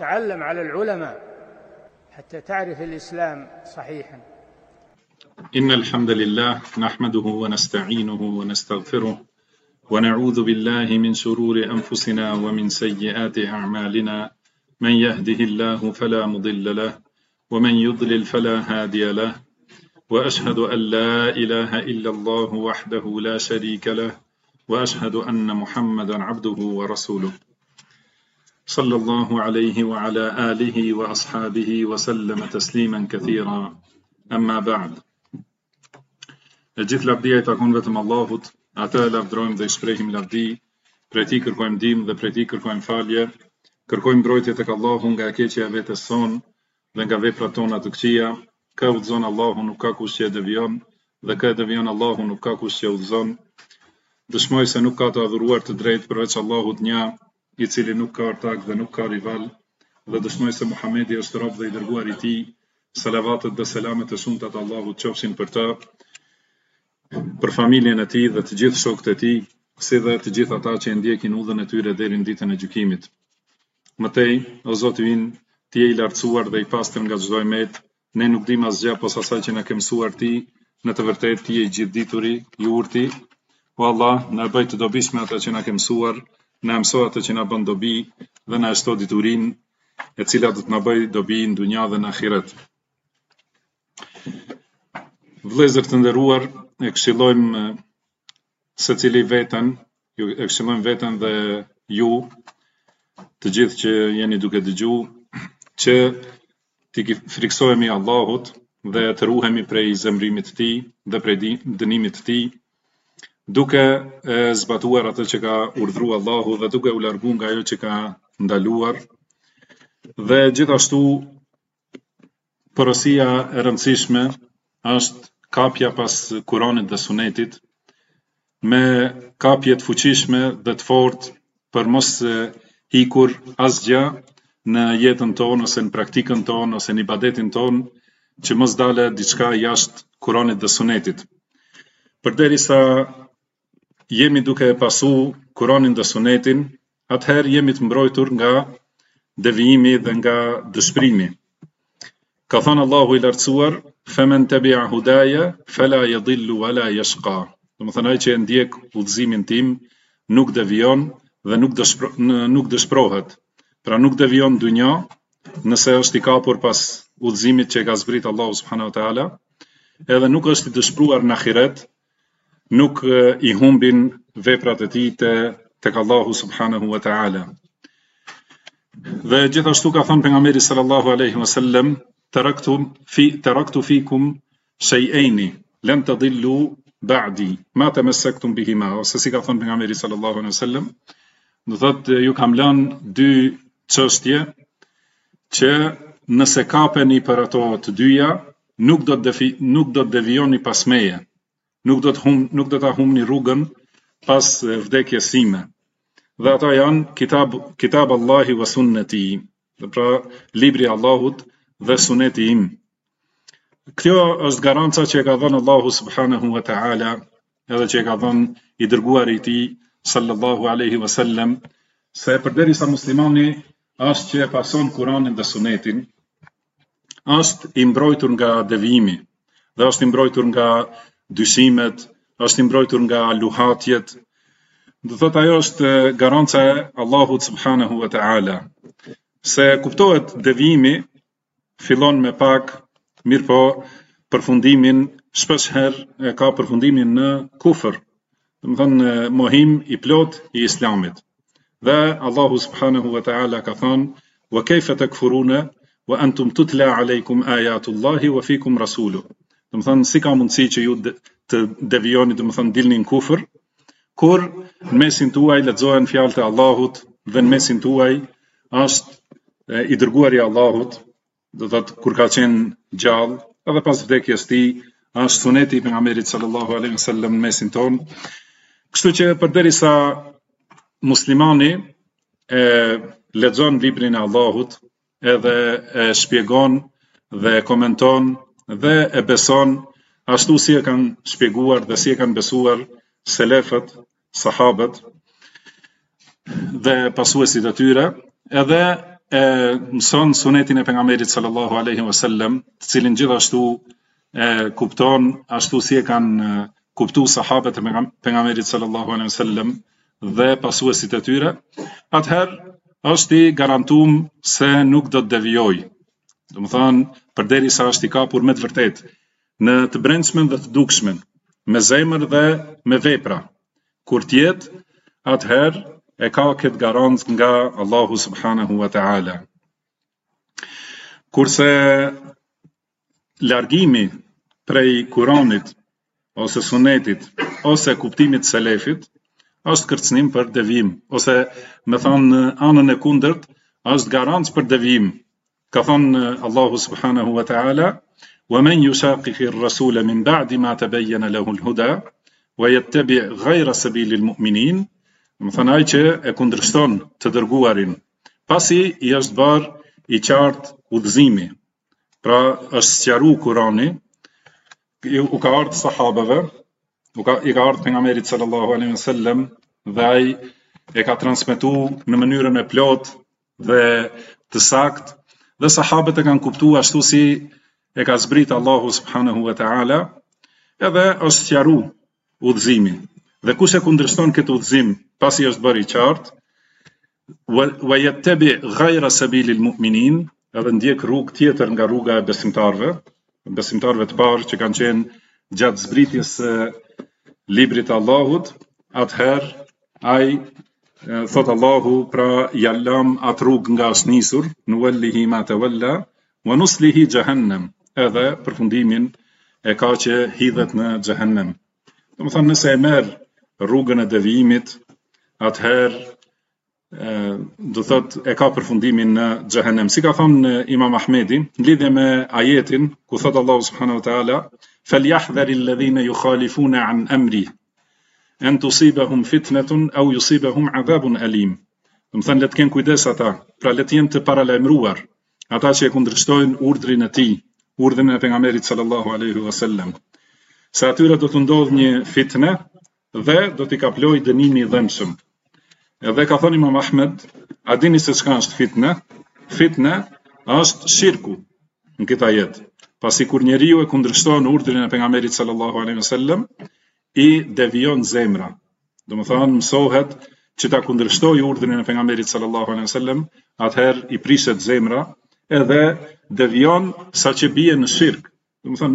تعلم على العلماء حتى تعرف الإسلام صحيحا. إن الحمد لله نحمده ونستعينه ونستغفره ونعوذ بالله من شرور أنفسنا ومن سيئات أعمالنا. من يهده الله فلا مضل له ومن يضلل فلا هادي له، وأشهد أن لا إله إلا الله وحده لا شريك له، وأشهد أن محمدا عبده ورسوله صلى الله عليه وعلى آله وأصحابه وسلم تسليما كثيرا. أما بعد. E gjithë lavdia I takon vetëm Allahut, atë lavdrojmë dhe I shprehim lavdi, prej Tij kërkojmë ndihmë dhe prej Tij kërkojmë falje, kërkojmë mbrojtje tek Allahu nga e keqja e vetes son dhe nga veprat tona të këqija. Kë udhëzon Allahu nuk ka kush që e devion, dhe kë devion Allahu nuk ka kush që e udhëzon. Dëshmoj se nuk ka të adhuruar të drejtë përveç Allahut një, I cili nuk ka ortak dhe nuk ka rival, dhe dëshmoj se Muhamedi është rob dhe I dërguar I Tij. Salavatet dhe selamet e shumta të Allahut qofshin për të, për familjen e tij dhe të gjithë shokët e tij, si dhe të gjithë ata që e ndjekin udhën e tyre deri në ditën e gjykimit. Mëtej, o Zoti ynë, Ti je I lartësuar dhe I pastër nga çdo emet, ne nuk dim asgjë posa asaj që na ke mësuar Ti, në të vërtetë Ti je I gjithdituri, I urti. O Allah, na bëj të dobishme ata që na ke mësuar, na mëso atë që na bën dobi dhe na shto diturinë e cila do të na bëj dobi në dunja dhe në ahiret. Vëllezër të nderuar, e këshillojmë secili veten, e këshillojmë veten dhe ju, të gjithë që jeni duke dëgjuar, që t'i friksohemi Allahut dhe të ruhemi prej zemrimit të Tij dhe prej dënimit të Tij, duke zbatuar atë që ka urdhëruar Allahu dhe duke u larguar nga ajo që ka ndaluar. Dhe gjithashtu porosia e rëndësishme është kapja pas Kuranit dhe Sunetit, me kapje të fuqishme dhe të fortë për mos ikur asgjë në jetën tonë ose në praktikën tonë ose në ibadetin tonë, që mos dale diçka jashtë Kuranit dhe Sunetit. Përderisa jemi duke pasu Kuranin dhe Sunetin, atëherë jemi të mbrojtur nga devijimi dhe nga dëshprimi. Ka thënë Allahu I lartësuar, "Faman tabi'a hudaya fala yadhillu wala yashqa." Domethënë ai që e ndjek udhëzimin tim nuk devijon dhe nuk dëshprohet. Pra nuk devijon në dunja, nëse është I kapur pas udhëzimit që e ka zbrit Allahu subhanahu wa taala, edhe nuk është I dëshpruar në ahiret, nuk I humbin veprat e tij tek Allahu subhanahu wa taala. Dhe gjithashtu ka thënë pejgamberi sallallahu alaihi wasallam, taraktu fikum shay'aini lan tadillu ba'di ma tamassaktum bihima, ose si ka thënë pejgamberi sallallahu alaihi wasallam, do thotë ju kam lënë dy çështje që nëse kapeni për ato të dyja, nuk do të devijoni pas meje, nuk do ta humbni rrugën pas vdekjes sime. Dhe ata janë kitab Allahi wa sunneti, dhe pra libri Allahut dhe suneti im. Kjo është garanca që e ka dhënë Allahu subhanahu wa ta'ala, edhe që e ka dhënë I dërguari I Tij sallallahu alaihi wasallam, se përderisa muslimani është që e pason Kuranin dhe Sunetin, është I mbrojtur nga devijimi, dhe është I mbrojtur nga dyshimet, është I mbrojtur nga luhatjet. Do thotë ajo është garanca e Allahut subhanahu wa ta'ala. Se kuptohet devijimi fillon me pak, mirë po përfundimin shpesh herë ka përfundimin në kufër, domethënë mohim I plot I Islamit. Dhe Allahu subhanahu wa ta'ala ka thënë: "Wa kayfa takfuruna wa antum tutla alaykum ayatullahi wa fikum rasuluhu." Domethënë si ka mundësi që ju të devijoni, domethënë dilni në kufër, kur në mesin tuaj lexohen fjalët e Allahut dhe në mesin tuaj është I dërguari I Allahut, do thotë kur ka qenë gjallë, edhe pas vdekjes tij është suneti I pejgamberit sallallahu alaihi wasallam në mesin tonë. Kështu që përderisa muslimani e lexon librin e Allahut, edhe e shpjegon dhe e komenton dhe e beson ashtu si e kanë shpjeguar dhe si e kanë besuar selefët, sahabët dhe pasuesit e tyre, edhe mëson sunetin e pejgamberit sallallahu alaihi wasallam, të cilin gjithashtu kupton ashtu si e kanë kuptuar sahabët e pejgamberit sallallahu alaihi wasallam dhe pasuesit e tyre, atëherë është i garantuar se nuk do të devijojë. Domethënë, përderisa është i kapur me të vërtetë në të brendshmën dhe të dukshmen, me zemër dhe me vepra. Kur tjetë, atëherë e ka këtë garancë nga Allahu subhanahu wa ta'ala. Kurse largimi prej Kuranit, ose sunetit, ose kuptimit selefit, është kërcënim për devijim, ose me thonë në anën e kundërt, është garancë për devijim. Ka thonë Allahu subhanahu wa ta'ala: وَمَنْ يُشَاقِقِ الرَّسُولَ مِنْ بَعْدِ مَا تَبَيَّنَ لَهُ الْهُدَى وَيَتَّبِعْ غَيْرَ سَبِيلِ الْمُؤْمِنِينَ. Më thënë ai që e kundërshton të dërguarin, pasi i është bërë i qartë udhëzimi. Pra është sqaruar Kurani, u ka ardhur sahabeve, i ka ardhur pejgamberit sallallahu alaihi wasallam dhe ai e ka transmetuar në mënyrën e plotë dhe të saktë, dhe sahabët e kanë kuptuar ashtu si e ka zbrit Allahu subhanahu wa ta'ala, edhe është sqaruar udhëzimi. Dhe kush e kundërshton këtë udhëzim pasi është bërë i qartë, wa yattabi ghayra sabilil mu'minin, edhe ndjek rrugë tjetër nga rruga e besimtarëve të parë që kanë qenë gjatë zbritjes së librit të Allahut, atëherë ai thot Allahu, pra jallam atë rrugë nga është nisur, nuwallihi ma tawalla wa nuslihi jahannam, edhe përfundimin e ka që hidhet në xhehenem. Domethënë, nëse e merr rrugën e devijimit, atëherë do thot e ka përfundimin në xhehenem. Si ka thënë Imam Ahmedi në lidhje me ajetin ku thot Allahu subhanahu wa taala: "Falyahdhari alladhina yukhalifuna an amri an tusibahum fitnatun aw yusibahum adhabun alim." Domethënë, le të kenë kujdes ata, pra le të jenë të paralajmëruar ata që e kundërshtojnë urdhrin e tij, urdhrin e pejgamberit sallallahu alaihi wasallam, se atyre do të ndodhë një fitne dhe do t'i kaploj dënimi i dhëmshëm. Edhe ka thënë Imam Ahmed, a dini se çka është fitne? Fitne është shirku në këtë ajet. Pasi kur njeriu e kundërshton urdhrin e pejgamberit sallallahu alaihi wasallam, i devijon zemra. Domethënë, mësohet që ta kundërshtoj urdhrin e pejgamberit sallallahu alaihi wasallam, atëherë i prishet zemra edhe devijon saqë bie në shirk. Domethënë,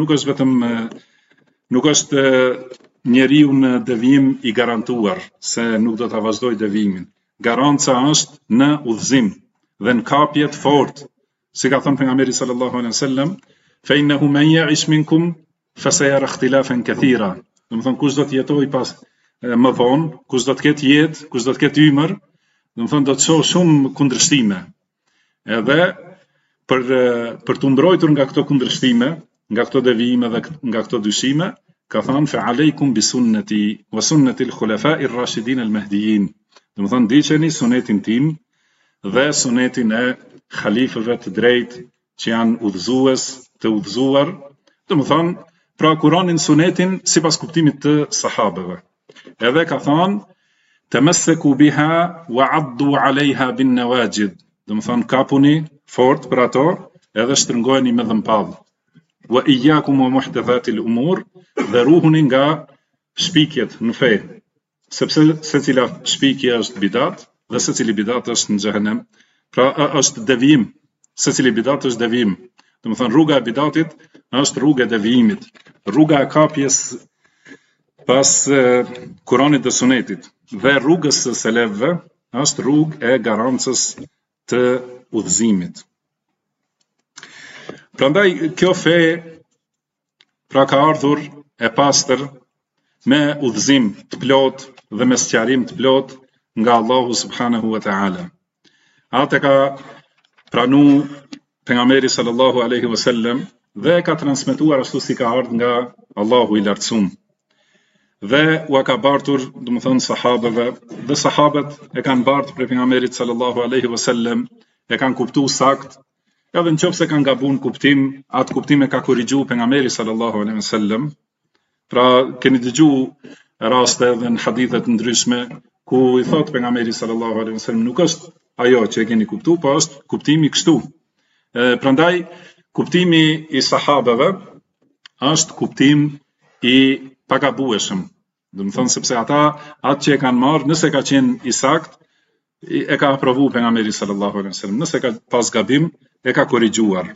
nuk është njeriu në devijim i garantuar se nuk do ta vazhdoj devijimin. Garanca është në udhëzim dhe në kapje të fortë, si ka thënë pejgamberi sallallahu alaihi wasallam: "Fa innahu man ya'ish minkum fasayara ikhtilafan kathira." Domethënë, kush do të jetojë pas më vonë, kush do të ketë jetë, kush do të ketë ymër, domethënë do të shoh shumë kundërshtime. Edhe për të mbrojtur nga këto kundërshtime, nga këto devijime dhe nga këto dyshime, ka thënë: "Fa alaykum bi sunnati wa sunnati al-khulafa'i ar-rashidin al-mahdiyyin." Domethënë, ndiqeni sunetin tim dhe sunetin e khalifëve të drejtë që janë udhëzues të udhëzuar. Domethënë, pra Kuranin, sunetin sipas kuptimit të sahabeve. Edhe ka thënë: "Tamassaku biha wa 'addu 'alayha bin nawajid." Domethënë, kapuni fort për ato edhe shtrëngojeni me dhëmpadh. "Wa iyyakum wa muhdathatil umur." Dhe ruhuni nga shpikjet në fe, sepse secila shpikje është bidat dhe secili bidat është në xhehenem. Pra është devijim, secili bidat është devijim. Domethënë, rruga e bidatit është rruga e devijimit. Rruga e kapjes pas Kuranit dhe Sunetit dhe rrugës së selefëve është rrugë e garancës të udhëzimit. Prandaj kjo fe pra ka ardhur e pastër me udhëzim të plot dhe me sqarim të plot nga Allahu subhanahu wa ta'ala. Atë ka pranu pejgamberi sallallahu alaihi wasallam dhe ka transmetuar ashtu si ka ardhur nga Allahu i lartësuar. Dhe u ka bartur, domethënë, sahabeve, dhe sahabët e kanë bartur për pejgamberit sallallahu alaihi wasallam, e kanë kuptuar sakt. Edhe nëse kanë gabuar kuptim, atë kuptim e ka korrigjuar pejgamberi sallallahu alaihi wasallam. Pra keni dëgjuar raste edhe në hadithe të ndryshme ku i thot pejgamberi sallallahu alaihi wasallam: "Nuk është ajo që e keni kuptu, po është kuptimi kështu. Prandaj, kuptimi i sahabeve është kuptim i pagabueshëm. Do të thonë sepse ata atë që e kanë marrë, nëse ka qenë i sakt, e ka aprovu pejgamberi sallallahu alaihi wasallam. Nëse ka pas gabim, e ka korrigjuar.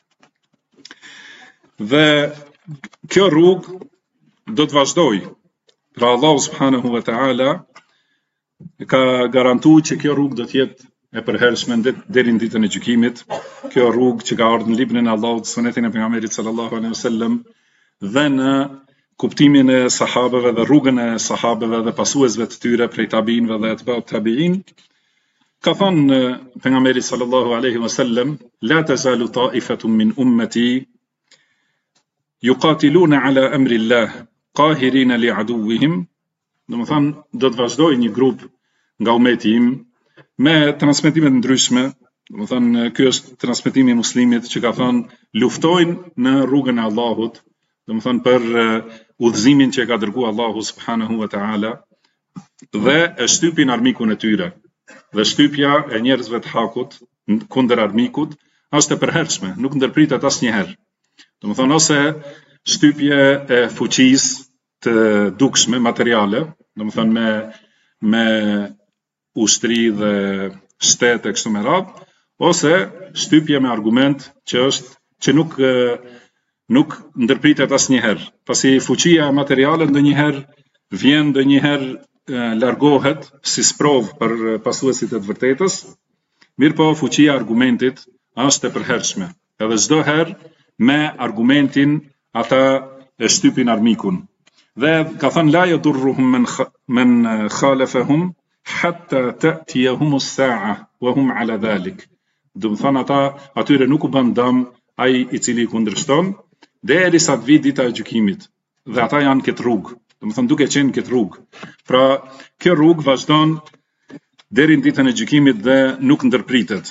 Dhe kjo rrugë do të vazhdoj. Pra Allahu subhanahu wa ta'ala ka garantuar që kjo rrugë do të jetë e përhershme deri në ditën e gjykimit. Kjo rrugë që ka ardhur në librin e Allahut, sunetin e pejgamberit sallallahu alaihi wasallam dhe në kuptimin e sahabeve dhe rrugën e sahabeve dhe pasuesve të tyre prej tabiinëve dhe atba'ut tabiin. Ka thënë pejgamberi sallallahu alaihi wasallam: "La tazalu ta'ifatun min ummati yuqatiluna ala amri Allah, qahirina li aduwwihim." Do të thonë, do të vazhdojë një grup nga ummeti im me transmetime të ndryshme. Do të thonë, ky është transmetimi i muslimit që ka thënë luftojnë në rrugën e Allahut, do të thonë për udhëzimin që e ka dërguar Allahu subhanahu wa ta'ala dhe e shtypin armikun e tyre. Dhe shtypja e njerëzve të hakut kundër armikut është e përhershme, nuk ndërpritet asnjëherë. Do të thonë ose shtypje e fuqisë të dukshme materiale, do të thonë me ushtri dhe shtete kështu me radhë, ose shtypje me argument që nuk ndërpritet asnjëherë. Pasi fuqia materiale ndonjëherë vjen, ndonjëherë largohet si sprov për pasuesit e të vërtetës, mirë po fuqia argumentit është e përhershme. Edhe çdo herë me argumentin ata e shtypin armikun. Dhe ka thënë la yadurruhum men khalafahum hatta ta'tiyahum as-sa'a wa hum 'ala dhalik. Do të thonë ata atyre nuk u bën dëm ai i cili kundërshton derisa të vijë dita e gjykimit. Dhe ata janë këtë rrugë. Do të thonë duke qenë këtë rrugë. Pra kjo rrugë vazhdon deri në ditën e gjykimit dhe nuk ndërpritet.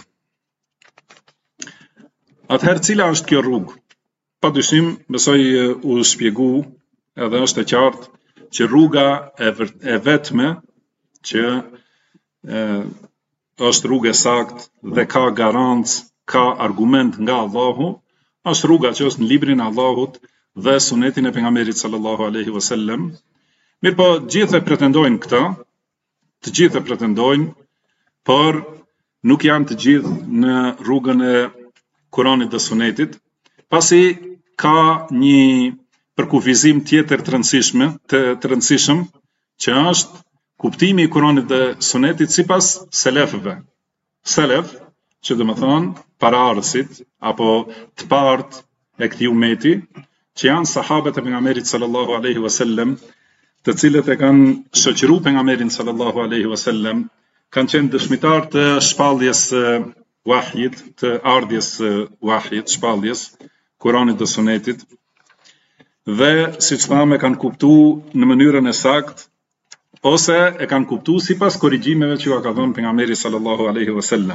Atëherë cila është kjo rrugë? Padyshim, besoj u shpjegu edhe është e qartë që rruga e vetme që është rrugë e saktë dhe ka garancë, ka argument nga Allahu, është rruga që është në librin e Allahut dhe sunetin e pejgamberit sallallahu alaihi wasallam. Mirë po, gjithë e pretendojnë këta, të gjithë e pretendojnë, por nuk janë të gjithë në rrugën e Kuranit dhe sunetit, pasi ka një përkufizim tjetër të rëndësishëm, që është kuptimi i Kuranit dhe sunetit sipas selefëve. Selef, që do të thonë paraardhësit apo të partë e këtij ummeti, që janë sahabët e pejgamberit sallallahu alaihi wasallam, të cilët e kanë shoqëruar pejgamberin sallallahu alaihi wasallam, kanë qenë dëshmitar të shpalljes wahjit, të ardhjes wahjit, shpalljes Kuranit dhe sunetit. Dhe siç thamë kanë kuptuar në mënyrën e saktë ose e kanë kuptuar sipas korrigjimeve që ka dhënë pejgamberi sallallahu alaihi wasallam.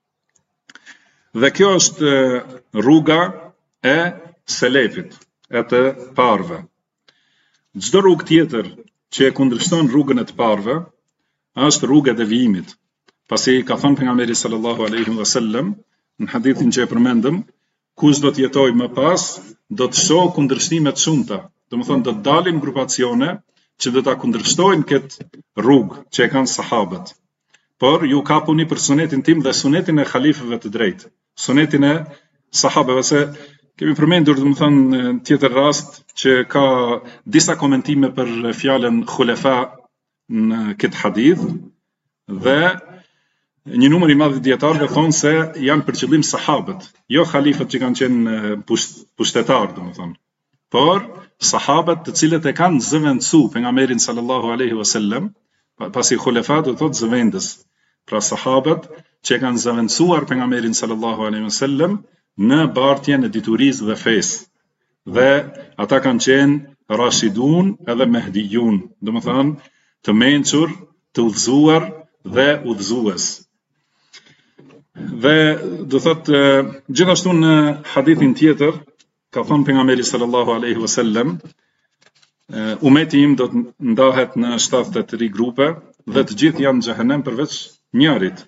Dhe kjo është rruga e selefit, e të parëve. Çdo rrugë tjetër që e kundërshton rrugën e të parëve, është rruga e devijimit. Pasi ka thënë pejgamberi sallallahu alaihi wasallam në hadithin që e përmendëm, kush do të jetojë më pas, do të shohë kundërshtime të shumta. Domethënë do të dalin grupacione që do ta kundërshtojnë këtë rrugë që e kanë sahabët. Por ju kapuni për sunetin tim dhe sunetin e halifëve të drejtë, sunetin e sahabëve, se kemi përmendur domethënë tjetër rast që ka disa komentime për fjalën khulafa në këtë hadith dhe një numër i madh i dietarëve thonë se janë për qëllim sahabët, jo halifët që kanë qenë pushtetarë, domethënë, por sahabët të cilët e kanë zëvendësuar pejgamberin sallallahu alaihi wasallam, pasi khulafa do thotë zëvendës. Pra sahabët që kanë zëvendësuar pejgamberin sallallahu alaihi wasallam në bartjen e diturisë dhe fesë. Dhe ata kanë qenë rashidun edhe mehdijun, domethënë të mençur, të udhëzuar dhe udhëzues. Dhe do thotë gjithashtu në hadithin tjetër ka thënë pejgamberi sallallahu alaihi wasallam, ummeti im do të ndahet në 73 grupe dhe të gjithë janë në xhehenem përveç njërit.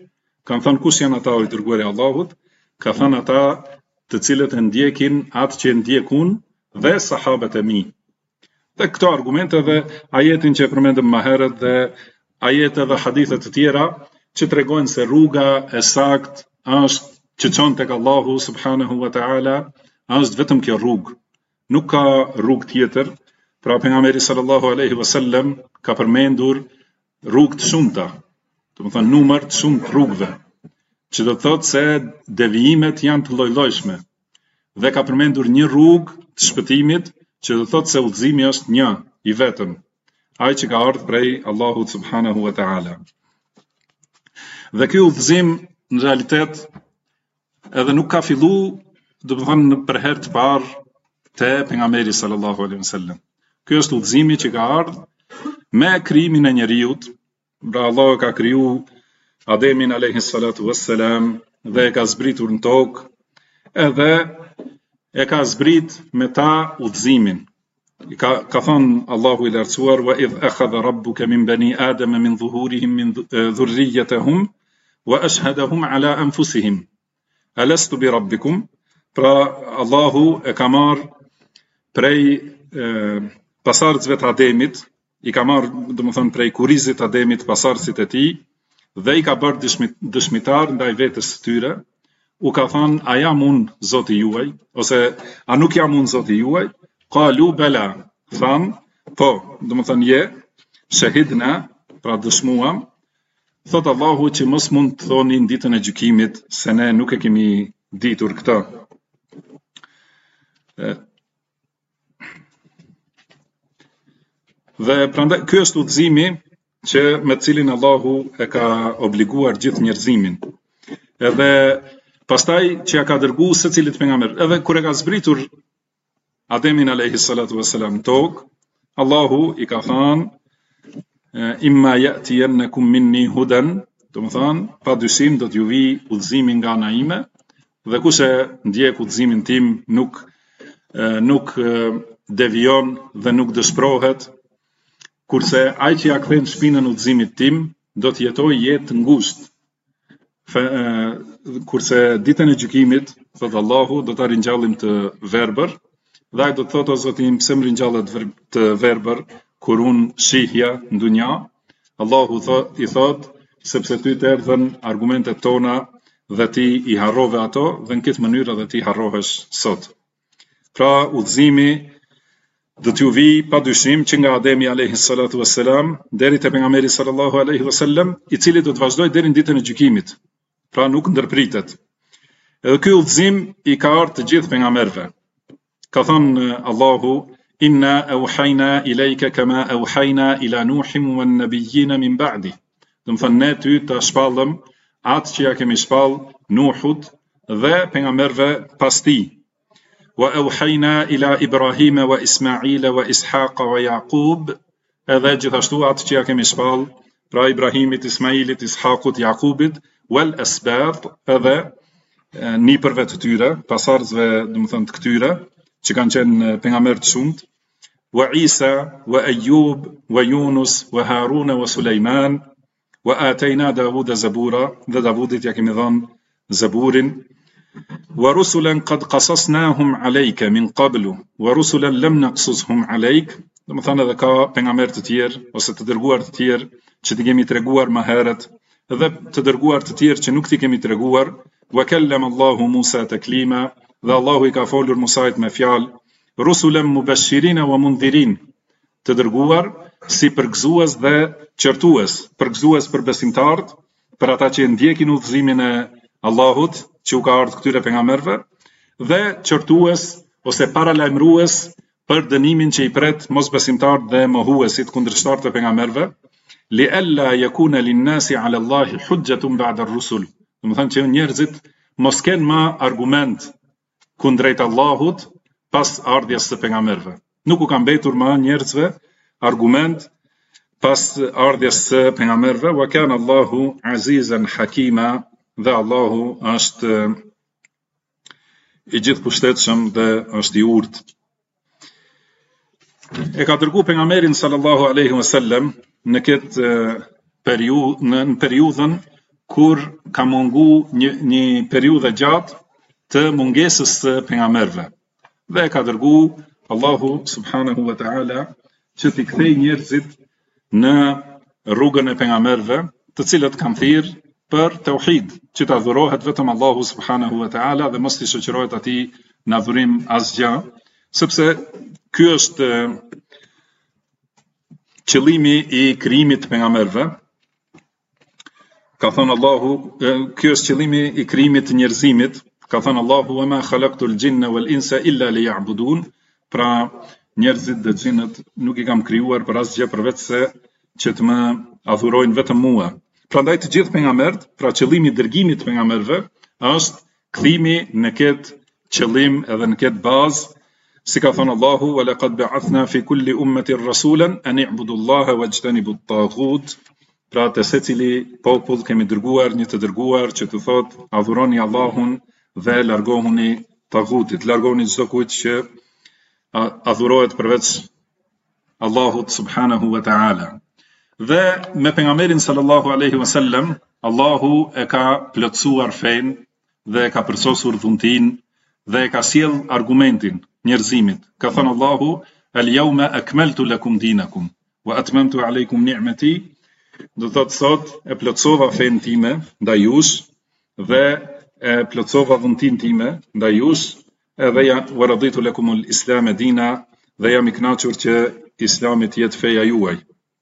Kanë thënë kush janë ata o i dërguari i Allahut? Ka thënë ata të cilët e ndjekin atë që ndjek unë dhe sahabët e mi. Dhe këto argumente dhe ajetin që e përmendëm më herët dhe ajete dhe hadithe të tjera që tregojnë se rruga e saktë është që çon tek Allahu subhanahu wa taala, është vetëm kjo rrugë. Nuk ka rrugë tjetër. Pra pejgamberi sallallahu alaihi wasallam ka përmendur rrugë të shumta, domethënë numër të shumë rrugëve, që do të thotë se devijimet janë të lloj-llojshme. Dhe ka përmendur një rrugë të shpëtimit, që do të thotë se udhëzimi është një i vetëm, ai që ka ardhur prej Allahut subhanahu wa taala. Dhe ky udhëzim në realitet edhe nuk ka filluar, domethënë për herë të parë te pejgamberi sallallahu alaihi wasallam. Ky është udhëzimi që ka ardhur me krijimin e njerëzit. Pra Allahu ka kriju Ademin alayhi salatu wassalam dhe e ka zbritur në tokë, edhe e ka zbrit me ta udhëzimin. Ka thënë Allahu i lartësuar: "Wa idh akhadha rabbuka min bani Adama min dhuhurihim min dhurriyyatihim wa ashhadahum ala anfusihim alastu bi rabbikum." Pra Allahu e ka marr prej pasardhësve të Ademit, i ka marr domethënë prej kurrizit të Ademit pasardhësit e tij dhe i ka bërë dëshmitar ndaj vetes së tyre. U ka thënë: "A jam unë Zoti juaj?" ose "A nuk jam unë Zoti juaj?" Qalu bala, thanë, po, domethënë je, shahidna, pra dëshmuam. Thot Allahu që mos mund të thoni në ditën e gjykimit se ne nuk e kemi ditur këtë. Dhe prandaj ky është udhëzimi që me cilin Allahu e ka obliguar gjithë njerëzimin. Edhe pastaj që ja ka dërguar secilit pejgamber, edhe kur e ka zbritur Ademin alayhi salatu wassalam tokë, Allahu i ka thënë: "Imma ya'tiyannakum minni hudan", domethënë pa dyshim do t'ju vi udhëzimi nga ana ime, dhe kush e ndjek udhëzimin tim nuk devion dhe nuk dëshpërohet, kurse ai që ja kthen shpinën udhëzimit tim do të jetojë jetë të ngushtë. Kurse ditën e gjykimit, thot Allahu, do ta ringjallim të verbër, dhe ai do të thotë: "O Zoti im, pse më ringjallet të verbër kur unë shihja në dunja?" Allahu i thot: "Sepse ty të erdhën argumentet tona dhe ti i harrove ato, dhe në këtë mënyrë edhe ti harrohesh sot." Pra udhëzimi do t'ju vi pa dyshim që nga Ademi alayhi salatu wassalam deri te pejgamberi sallallahu alaihi wasallam, i cili do të vazhdojë deri në ditën e gjykimit. Pra nuk ndërpritet. Edhe ky udhëzim i ka ardhur të gjithë pejgamberëve. Ka thënë Allahu: "Inna awhayna ilayka kama awhayna ila Nuhin wan nabiyyin min ba'di." Do të thënë ne ty ta shpallëm atë që ja kemi shpall Nuhut dhe pejgamberëve pas tij. "Wa awhayna ila Ibrahima wa Ismaila wa Ishaqa wa Yaqub", edhe gjithashtu atë që ja kemi shpall pra Ibrahimit, Ismailit, Ishaqut, Yaqubit, wal asbat, edhe nipërve të tyre, pasardhësve, domethënë të këtyre që kanë qenë pejgamber të shumt, wa Isa wa Ayyub wa Yunus wa Harun wa Sulejman wa atayna Davuda zabura, dhe Davudit ja kemi dhënë zaburin, wa rusulan qad qasasnahum alayka min qablu wa rusulan lam naqsushum alayk. Domethënë edhe ka pejgamber të tjerë ose të dërguar të tjerë që ti kemi treguar më herët, dhe të dërguar të tjerë që nuk ti kemi treguar. Wa kallama Allahu Musa taklima, dhe Allahu i ka folur Musait me fjalë. Rusulan mubashirin wa mundhirin, të dërguar si përgëzues dhe qërtues, përgëzues për besimtarët, për ata që ndjekin udhëzimin e Allahut që u ka ardhur këtyre pejgamberëve, dhe qërtues ose paralajmërues për dënimin që i pret mosbesimtarët dhe mohuesit kundërshtarët e pejgamberëve, li alla yakuna lin-nasi 'ala Allahi hujjatun ba'da ar-rusul. Domethënë që njerëzit mos kenë më argument kundrejt Allahut pas ardhjes së pejgamberëve. Nuk u ka mbetur më njerëzve argument pas ardhjes së pejgamberëve. Wa kana Allahu azizan hakima, dhe Allahu është i gjithëpushtetshëm dhe është i urtë. E ka dërguar pejgamberin sallallahu alaihi wasallam në këtë periudhën kur ka mungu një periudhë gjatë të mungesës së pejgamberëve. Dhe ka dërgu Allahu subhanahu wa ta'ala që t'i kthej njerëzit në rrugën e pejgamberëve, të cilët kanë thirrë për tauhid, që të adhurohet vetëm Allahu subhanahu wa ta'ala dhe mos t'i shoqërohet atij në adhurim asgjë, sepse ky është qëllimi i krijimit të pejgamberëve. Ka thënë Allahu, ky është qëllimi i krijimit të njerëzimit. Ka thënë Allahu: "Wa ma khalaqtul jinna wal insa illa liya'budun." Pra njerëzit dhe xhinët nuk i kam krijuar për asgjë përveç se që të më adhurojnë vetëm mua. Prandaj të gjithë pejgamberët, pra qëllimi i dërgimit të pejgamberëve është kthimi në këtë qëllim edhe në këtë bazë, si ka thënë Allahu: "Wa laqad ba'athna fi kulli ummatin rasulan an i'budu Allaha wajtanibut taghut." Pra të secili popull kemi dërguar një të dërguar që të thotë adhuroni Allahun dhe largohuni taghutit, largohuni çdo kujt që adhurohet përveç Allahut subhanahu wa ta'ala. Dhe me pejgamberin sallallahu alaihi wasallam Allahu e ka plotësuar fen dhe e ka përsosur dhuntin dhe e ka sjell argumentin njerëzimit. Ka thënë Allahu: "Al-yawma akmaltu lakum dinakum wa atmamtu alaykum ni'mati." Do thotë sot e plotësova fen time ndaj jush dhe e plotësova dhuntin time ndaj jush, edhe wa raditu lakumul islam dina, dhe jam i kënaqur që Islami të jetë feja juaj.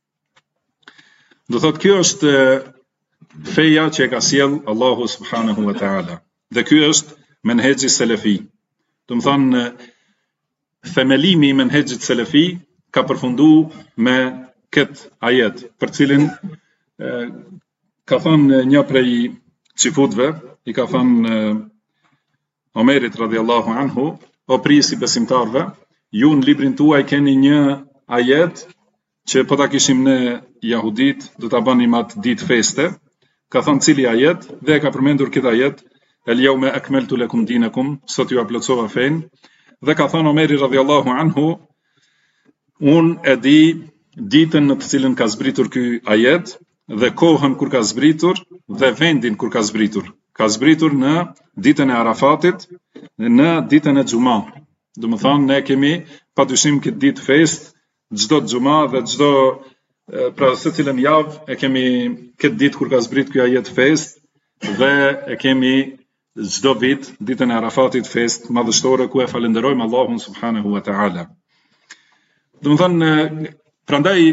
Do thotë kjo është feja që e ka sjell Allahu subhanahu wa ta'ala. Dhe ky është menhexhi selefi. Do të thonë themelimi i menhexhit selefi ka përfundu me këtë ajet, për cilin ka thënë një prej çifutëve, i ka thënë Omerit radhiyallahu anhu: "O prisi besimtarve, ju në librin tuaj keni një ajet që po ta kishim ne jahudit, do ta bënim atë ditë feste." Ka thënë cili ajet dhe ka përmendur këtë ajet: "El-yawma akmaltu lakum dinakum", sot ju plotësova fen. Dhe ka thënë Omeri radhiyallahu anhu: "Unë e di ditën në të cilën ka zbritur ky ajet dhe kohën kur ka zbritur dhe vendin kur ka zbritur. Ka zbritur në ditën e Arafatit, në ditën e Xuma." Do të thonë ne kemi padyshim këtë ditë fest çdo Xuma dhe çdo pra secilën javë e kemi këtë ditë kur ka zbrit ky ajet fest dhe e kemi çdo vit ditën e Arafatit fest madhështore ku e falenderojmë Allahun subhanahu wa ta'ala. Do të thonë prandaj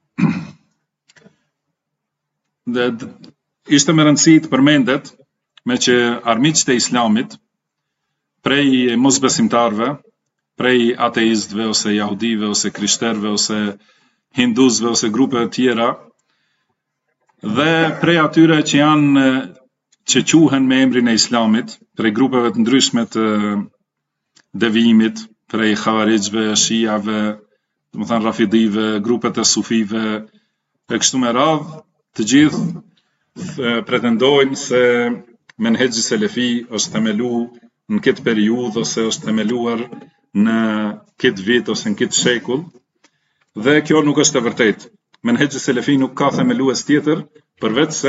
ishte me rëndësi të përmendet me që armiqtë e Islamit, prej mosbesimtarve, prej ateistëve ose jahudive ose krishterëve ose hinduzëve ose grupeve tjera, dhe prej atyre që janë që quhen me emrin e Islamit, prej grupeve të ndryshme të devijimit, prej xhavarixhve, shiave, do të thënë rafidive, grupet e sufive, e kështu me radhë, të gjithë pretendojnë se menhexhi selefi është themeluar në këtë periudhë ose është themeluar në këtë vit ose në këtë shekull, dhe kjo nuk është e vërtetë. Menhexhi selefi nuk ka themelues tjetër përveç se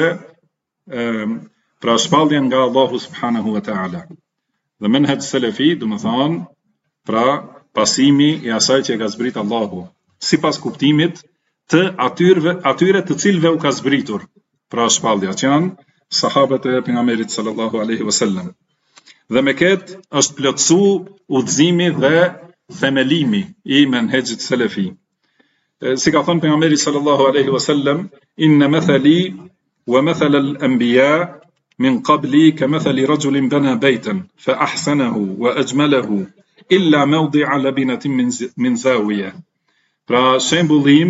pra shpalljen nga Allahu subhanahu wa ta'ala. Dhe menhexhi selefi, do të thonë, pra pasimi i asaj që e ka zbrit Allahu, sipas kuptimit të atyre të cilëve u ka zbritur, pra shpallja, që janë sahabët e pejgamberit sallallahu alaihi wasallam. Dhe me këtë është plotësu udhëzimi dhe themelimi i menhexhit selefi. Si ka thënë pejgamberi sallallahu alaihi wasallam: "Inna mathali wa mathal al-anbiya min qabli ka mathali rajulin bana baytan fa ahsanahu wa ajmalahu illa mawdi'a labinatin min zawiya." Pra shembullim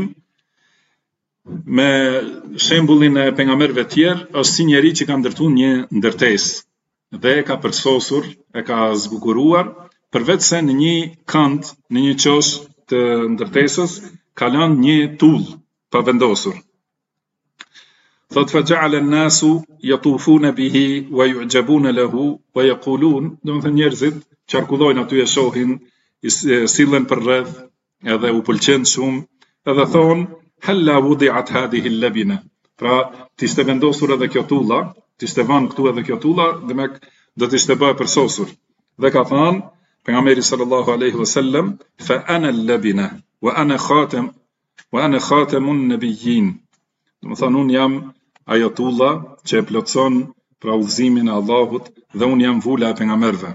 me shembullin e pejgamberëve të tjerë është si njeri që ka ndërtuar një ndërtesë dhe e ka përsosur, e ka zbukuruar, përveç se në një kënd, në një qosh të ndërtesës, ka lënë një tull pa vendosur. Thot fa ja'ala an-nasu yatufuna bihi wa yu'jabuna lahu wa yaqulun, do të thënë njerëzit qarkullojnë aty e shohin, sillen për rreth, edhe u pëlqen shumë, edhe thonë: "Halla wudi'at hadhihi al-labina." Pra, t'ishte vendosur edhe kjo tulla, t'ishte vanë këtu edhe kjo tulla, demek do t'ishte bëhe përsosur. Dhe ka thënë pejgamberi sallallahu alaihi wasallam, fa ana al-labina wa ana khatamun nabiyyin. Do të thonë unë jam ajo tulla që e plotson pra udhëzimin e Allahut dhe unë jam vula e pejgamberëve.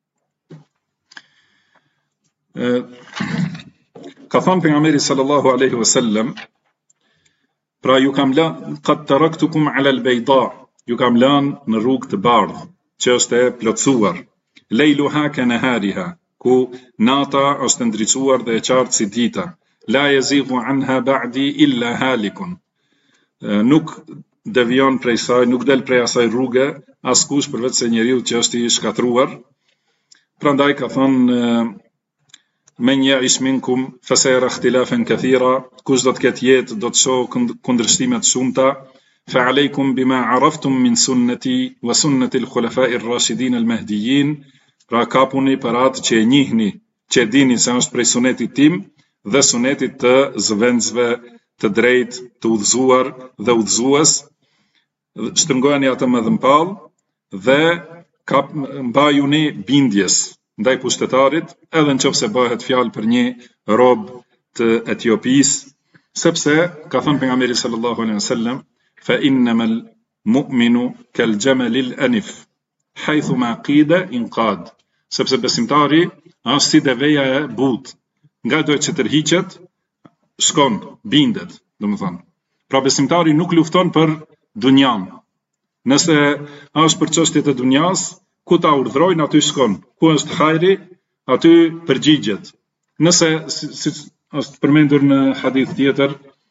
Ka thënë pejgamberi sallallahu alaihi wasallam, pra ju kam lënë qad taraktukum ala al-bayda, ju kam lënë në rrugë të bardhë, që është e plotësuar. Lejluha ka nahariha, ku nata është ndriçuar dhe e qartë si dita. La yazighu anha ba'di illa halikun. Nuk devion prej saj, nuk del prej asaj rruge askush përveç se njeriu që është i shkatruar. Prandaj ka thënë men ya'ish minkum fasayara ikhtilafan kathira, kush do të ketë jetë do të shohë kundërshtime të shumta. Fa alaykum bima araftum min sunnati wa sunnati al-khulafa'i ar-rashidin al-mahdiyyin. Pra kapuni për atë që e njihni, që e dini se është prej sunetit tim dhe sunetit të zëvendësve të drejtë, të udhëzuar dhe udhëzues. Shtrëngojeni atë me dhëmpall dhe mbajuni bindjes ndaj pushtetarit, edhe nëse bëhet fjalë për një rob të Etiopisë, sepse ka thënë pejgamberi sallallahu alaihi wasallam, fa innamal mu'minu kal jamalil anif, haythu ma qida inqad. Sepse besimtari është si deveja e butë, nga do që tërhiqet, shkon, bindet, domethënë. Pra besimtari nuk lufton për dunjan. Nëse është për çështjet e dunjas, ku ta urdhrojnë aty shkon, ku është hajri, aty përgjigjet. Nëse si është përmendur në hadith tjetër,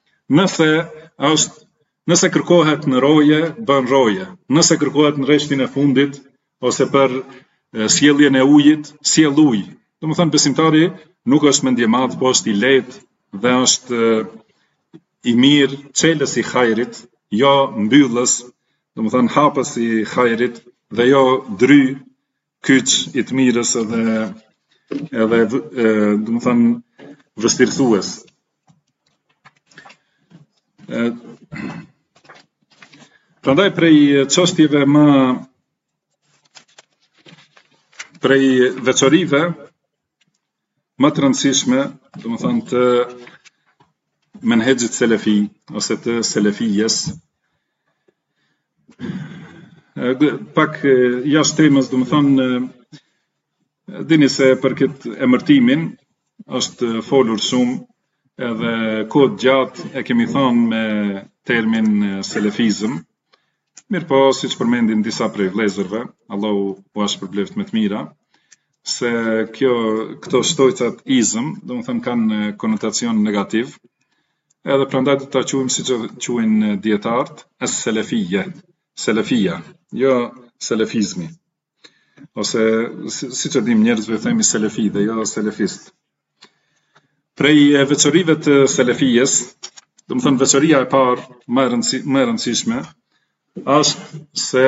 nëse kërkohet në roje, bën roje. Nëse kërkohet në rreshtin e fundit ose për sjelljen e ujit, sjell ujë. Domethënë besimtari nuk është mendje madh, po është i lehtë dhe është i mirë, çelës i hajrit, jo mbyllës, domethënë hapës i hajrit dhe jo dry, kyç i të mirës edhe domethënë vështirësues. Prandaj prej çështjeve prej veçorive më të rëndësishme, domethënë të menhexhit selefi ose të selefijes, pak jashtë temës, domethënë dini se për këtë emërtimin është folur shumë, edhe kohë gjatë e kemi thënë me termin selefizëm. Mirë po, si që përmendin disa prej vlezërve, Allahu u shpërbleft me të mira, se këto shtojcat izëm, domethënë kanë konotacion negativ, edhe prandaj do ta quajmë siç e quajnë dietarët, selefia, jo selefizmi. Ose siç e dim njerëzve themi selefi dhe jo selefist. Prej veçorive të selefijes, domethënë veçoria e parë më e rëndësishme është se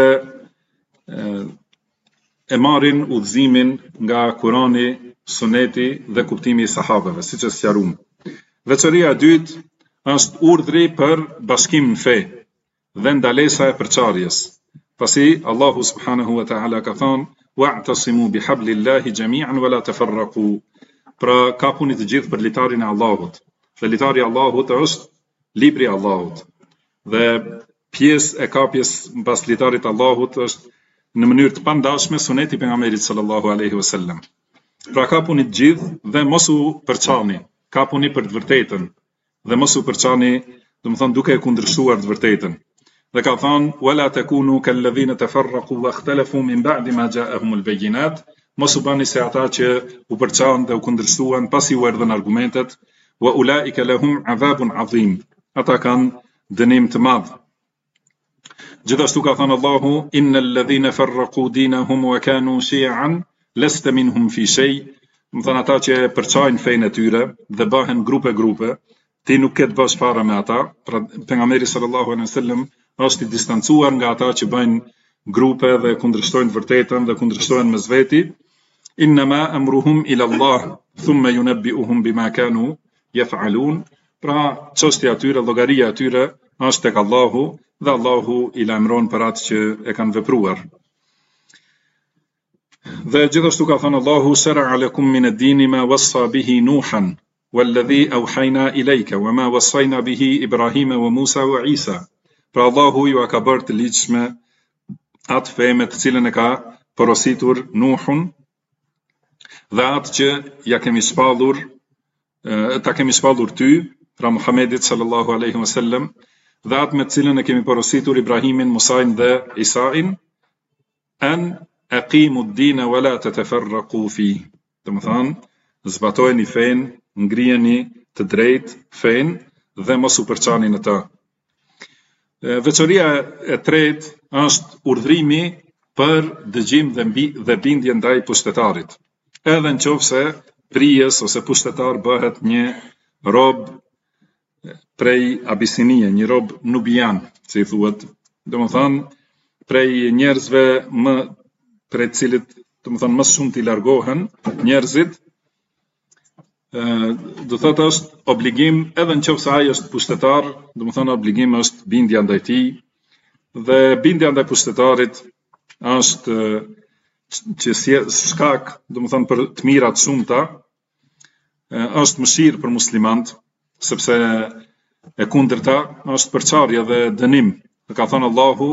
e marrin udhëzimin nga Kurani, Suneti dhe kuptimi i sahabeve, siç e sqaruam. Veçoria e dytë është urdhri për bashkim në fe dhe ndalesa e përçarjes. Pasi Allahu subhanahu wa ta'ala ka thënë: "Wa'tasimu bihablillahi jami'an wa la tafarraqu." Pra kapuni të gjithë për litarin e Allahut. Dhe litari i Allahut është libri i Allahut. Dhe pjesë e kapjes mbas litarit të Allahut është në mënyrë të pandashme suneti pejgamberit sallallahu alaihi wasallam. Pra kapuni të gjithë dhe mos u përçani, kapuni për të vërtetën dhe mos u përçani, domethënë duke e kundërshtuar të vërtetën. Dhe ka thënë: "Wala takunu kalladhina tafarraqu wa ikhtalafu min ba'di ma ja'ahumul bayyinat." Mos u bani se ata që u përçan dhe u kundërshtuan pasi u erdhën argumentet, wa ulaika lahum 'adhabun 'azim. Ata kanë dënim të madh. Gjithashtu ka thënë Allahu: "Innal ladhina farraqu dinahum wa kanu shi'an lasta minhum fi shay." Do të thonë ata që përçajnë fenë e tyre dhe bëhen grupe, ti nuk ke të bësh fare me ata. Pra pejgamberi sallallahu alaihi wasallam është i distancuar nga ata që bëjnë grupe dhe kundërshtojnë të vërtetën dhe kundërshtojnë mes veti. Innama amruhum ila Allah thumma yunabbi'uhum bima kanu yaf'alun. Pra, çështja atyre, llogaria atyre është tek Allahu dhe Allahu i lajmëron për atë që e kanë vepruar. Dhe gjithashtu ka thënë Allahu shara'a lakum min ad-dini ma wassa bihi Nuhan walladhi awhayna ilayka wama wassayna bihi Ibrahima wa Musa wa Isa. Pra Allahu ju ka bërë të ligjshme atë fe me të cilën e ka porositur Nuhun dhe atë që ja kemi shpallur, ta kemi shpallur ty, pra Muhamedit sallallahu alaihi wasallam, dhe atë me të cilën e kemi porositur Ibrahimin, Musain dhe Isain, an aqimu ad-din wa la tatafarraqu fi. Domethënë, zbatojeni fen, ngrijeni të drejtë fen dhe mos u përçani në të. Veçoria e tretë është urdhrimi për dëgjim dhe bindje ndaj pushtetarit. Edhe nëse prijes ose pushtetar bëhet një rob prej Abisinie, një rob nubian, si i thuhet. Domethënë, prej njerëzve prej cilit, domethënë më shumë t'i largohen njerëzit, do thotë është obligim, edhe nëse ai është pushtetar, domethënë obligim është bindja ndaj tij, dhe bindja ndaj pushtetarit është që si shkak, domethënë për të mirat shumta, është mëshirë për muslimant, sepse e kundërta është përçarje dhe dënim. Ka thënë Allahu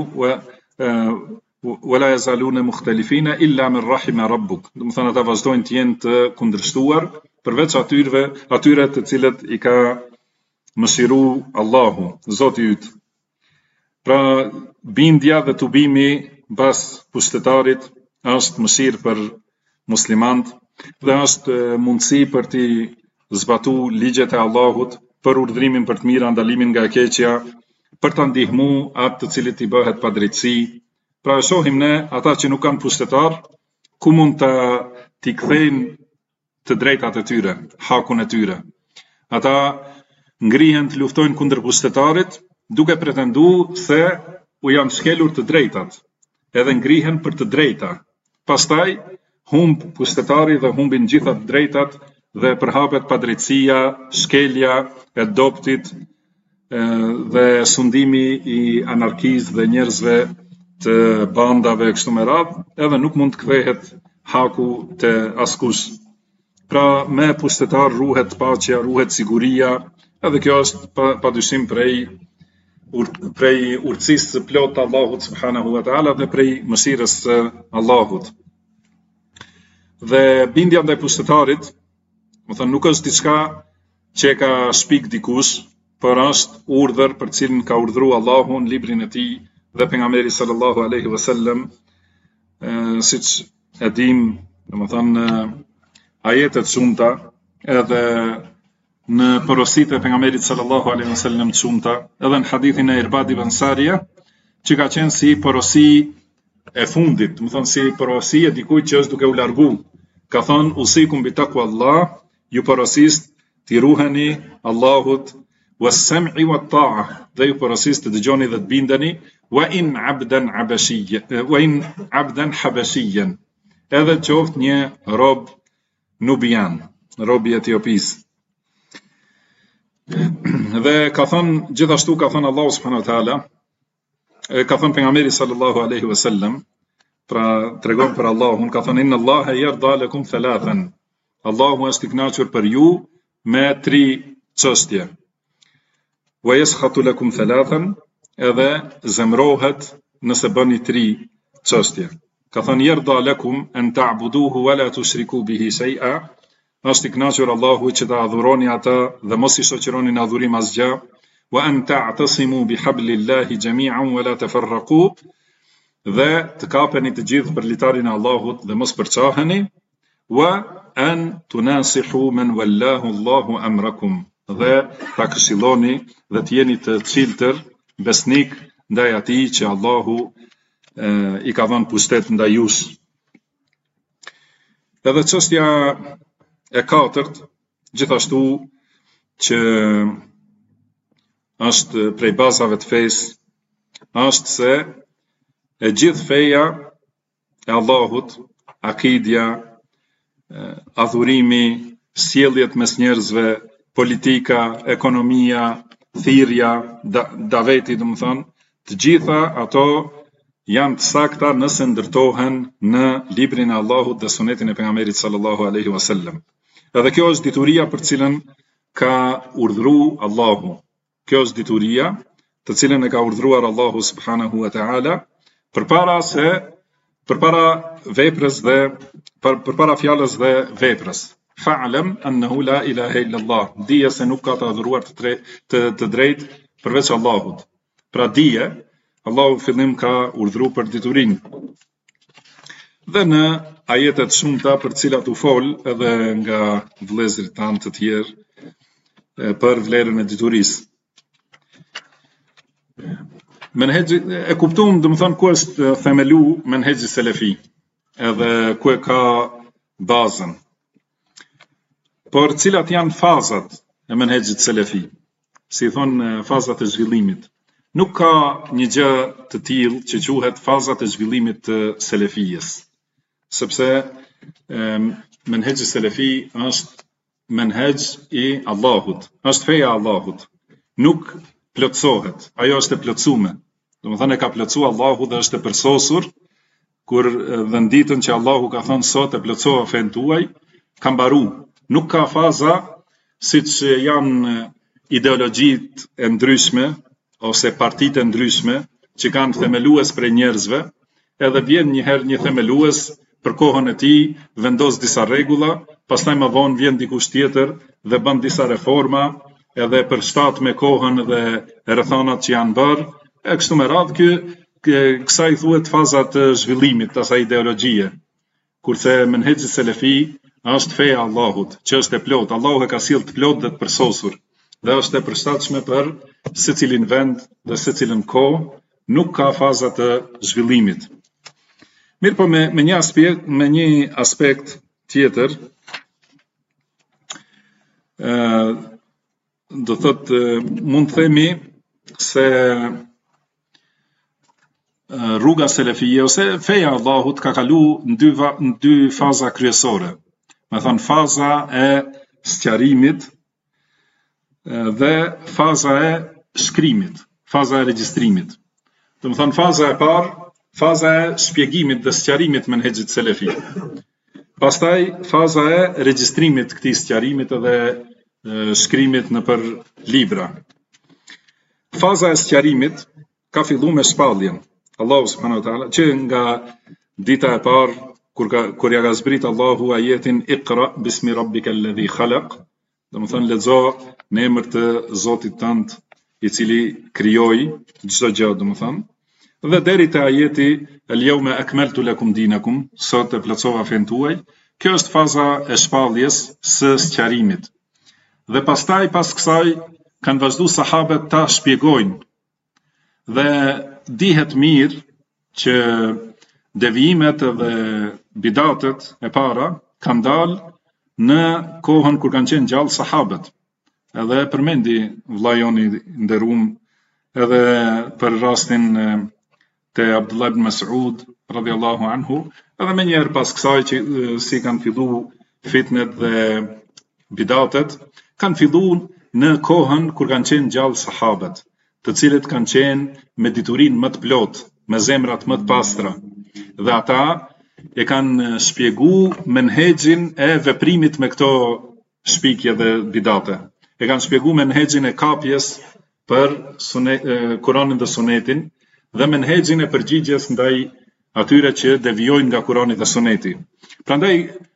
wala yazaluna mukhtalifina illa min rahima rabbuk. Domethënë ata vazhdojnë të jenë të kundërshtuar, përveç atyre të cilët i ka mëshiru Allahu, Zoti yt. Pra, bindja dhe tubimi pas pushtetarit është mëshirë për muslimant dhe është mundësi për t'i zbatu ligjet e Allahut, për urdhrimin për të mira, ndalimin nga e keqja, për ta ndihmu atë të cilit i bëhet pa drejtësi. Pra e shohim ne ata që nuk kanë pushtetar, ku mund t'i kthejnë të drejtat e tyre, hakun e tyre. Ata ngrihen të luftojnë kundër pushtetarit, duke pretenduar se u janë shkelur të drejtat, edhe ngrihen për të drejta. Pastaj humb pushtetari dhe humbin gjitha të drejtat dhe përhapet padrejtësia, shkelja e doptit dhe sundimi i anarkisë dhe njerëzve të bandave kështu me radhë, edhe nuk mund të kthehet haku te askush. Pra me pushtetar ruhet paqja, ruhet siguria, edhe kjo është padyshim prej urtësisë së plotë të Allahut subhanahu wa taala dhe prej mëshirës së Allahut. Dhe bindja ndaj pushtetarit, më thënë, nuk është diçka që e ka shpik dikush, por është urdhër për cilin ka urdhëruar Allahu në librin e tij dhe pejgamberi sallallahu alaihi wasallam, siç e dim, domethënë ajetet shumta edhe në porositë e pejgamberit sallallahu alaihi wasallam të shumta, edhe në hadithin e Irbad ibn Saria, që ka qenë si porosi e fundit, domethënë si porosi e dikujt që është duke u largu. Ka thënë usikum bi taqwallah, ju porosis t'i ruheni Allahut, was-sam'i wat-ta'a, dhe ju porosis të dëgjoni dhe të bindeni, wa in abdan habashiyyan, edhe qoftë një rob nubian, rob i Etiopisë. Dhe ka thënë gjithashtu, ka thënë Allahu subhanahu wa taala, ka thënë pejgamberi sallallahu alaihi wasallam, pra tregon për Allahun, ka thënë inna Allaha yarda lakum thalathan. Allahu është i kënaqur për ju me 3 çështje. Wa yaskhatu lakum thalathan, edhe zemrohet nëse bëni 3 çështje. Ka thënë yarda lakum an ta'buduhu wa la tushriku bihi shay'a. Është i kënaqur Allahu që ta adhuroni ata dhe mos i shoqëroni në adhurim asgjë. Wa an ta'tasimu bihablillahi jami'an wa la tafarraqu, dhe të kapeni të gjithë për litarin e Allahut dhe mos përçaheni. Wa an tunasihu man wallahu Allahu amrakum, dhe ta këshilloni dhe të jeni të çiltër besnik ndaj atij që Allahu i ka dhënë pushtet ndaj jush. Edhe çështja e katërt, gjithashtu që është prej bazave të fesë, është se e gjithë feja e Allahut, akidja, adhurimi, sjelljet mes njerëzve, politika, ekonomia, thirrja, daveti, të gjitha ato janë të sakta nëse ndërtohen në librin e Allahut dhe sunetin e pejgamberit sallallahu alaihi wasallam. Edhe kjo është dituria për cilën ka urdhëruar Allahu. Kjo është dituria të cilën e ka urdhëruar Allahu subhanahu wa ta'ala përpara veprës dhe përpara fjalës dhe veprës. Fa'lam annahu la ilaha illa Allah. Dije se nuk ka të adhuruar të drejtë përveç Allahut. Pra dije, Allahu fillim ka urdhëruar për diturinë. Dhe në ajetet shumëta për cilat u fol edhe nga vëllezërit tanë të tjerë për vlerën e diturisë. Menhexhi e kuptuam, domethënë ku është themelu menhexhi selefi, edhe ku e ka bazën. Por cilat janë fazat e menhexhit selefi? Si thonë fazat e zhvillimit. Nuk ka një gjë të tillë që quhet fazat e zhvillimit të selefijës. Sepse menhexhi selefi është menhexh i Allahut, është feja e Allahut. Nuk plotësohet, ajo është e plotësuar. Domethënë e ka plotësuar Allahu dhe është e përsosur kur dhe në ditën që Allahu ka thënë sot e plotësova fen tuaj, ka mbaru. Nuk ka faza siç janë ideologjitë e ndryshme ose partitë e ndryshme që kanë themelues për njerëzve, edhe vjen një herë një themelues për kohën e tij, vendos disa rregulla, pastaj më vonë vjen dikush tjetër dhe bën disa reforma, edhe për shtat me kohën dhe rrethonat që janë bërë, e kështu me radhë kësaj thuhet faza të zhvillimit të asaj ideologjie. Kurse menhexhi selefi është feja e Allahut, që është e plot. Allahu e ka sjellë të plot dhe të përsosur, dhe është e përshtatshme për secilin vend dhe secilin kohë, nuk ka faza të zhvillimit. Mirë po me një aspekt tjetër, do thotë mund të themi se rruga selefie ose feja e Allahut ka kalu në dy faza kryesore. Me thënë faza e sqarimit dhe faza e shkrimit, faza e regjistrimit. Do të thënë faza e parë, faza e shpjegimit dhe sqarimit menhexhit selefi. Pastaj faza e regjistrimit këtij sqarimit edhe shkrimit në për libra. Faza e sqarimit ka fillu me shpalljen. Allahu subhanahu wa taala që nga dita e parë kur ja ka zbrit Allahu ajetin Iqra bismi rabbikal ladhi khalaq, domethënë lexo në emër të Zotit tënd i cili krijoi çdo gjë, domethënë. Dhe deri te ajeti al-yawma akmaltu lakum dinakum, sot e plotësova fen tuaj. Kjo është faza e shpalljes së sqarimit. Dhe pastaj pas kësaj kanë vazhdu sahabët ta shpjegojnë. Dhe dihet mirë që devijimet dhe bidatet e para kanë dalë në kohën kur kanë qenë gjallë sahabët. Edhe përmendi vllajoni nderuam edhe për rastin te Abdullah ibn Mas'ud radhiyallahu anhu, edhe më njëherë pas kësaj që si kanë fillu fitnet dhe bidatet, kanë fillu në kohën kur kanë qenë gjallë sahabët, të cilët kanë qenë me diturinë më të plotë, me zemrat më të pastra. Dhe ata e kanë shpjegu menhexhin e veprimit me këto shpikje dhe bidate. E kanë shpjegu menhexhin e kapjes për Kur'anin dhe Sunetin dhe menhexhin e përgjigjes ndaj atyre që devijojnë nga Kur'ani dhe Suneti. Prandaj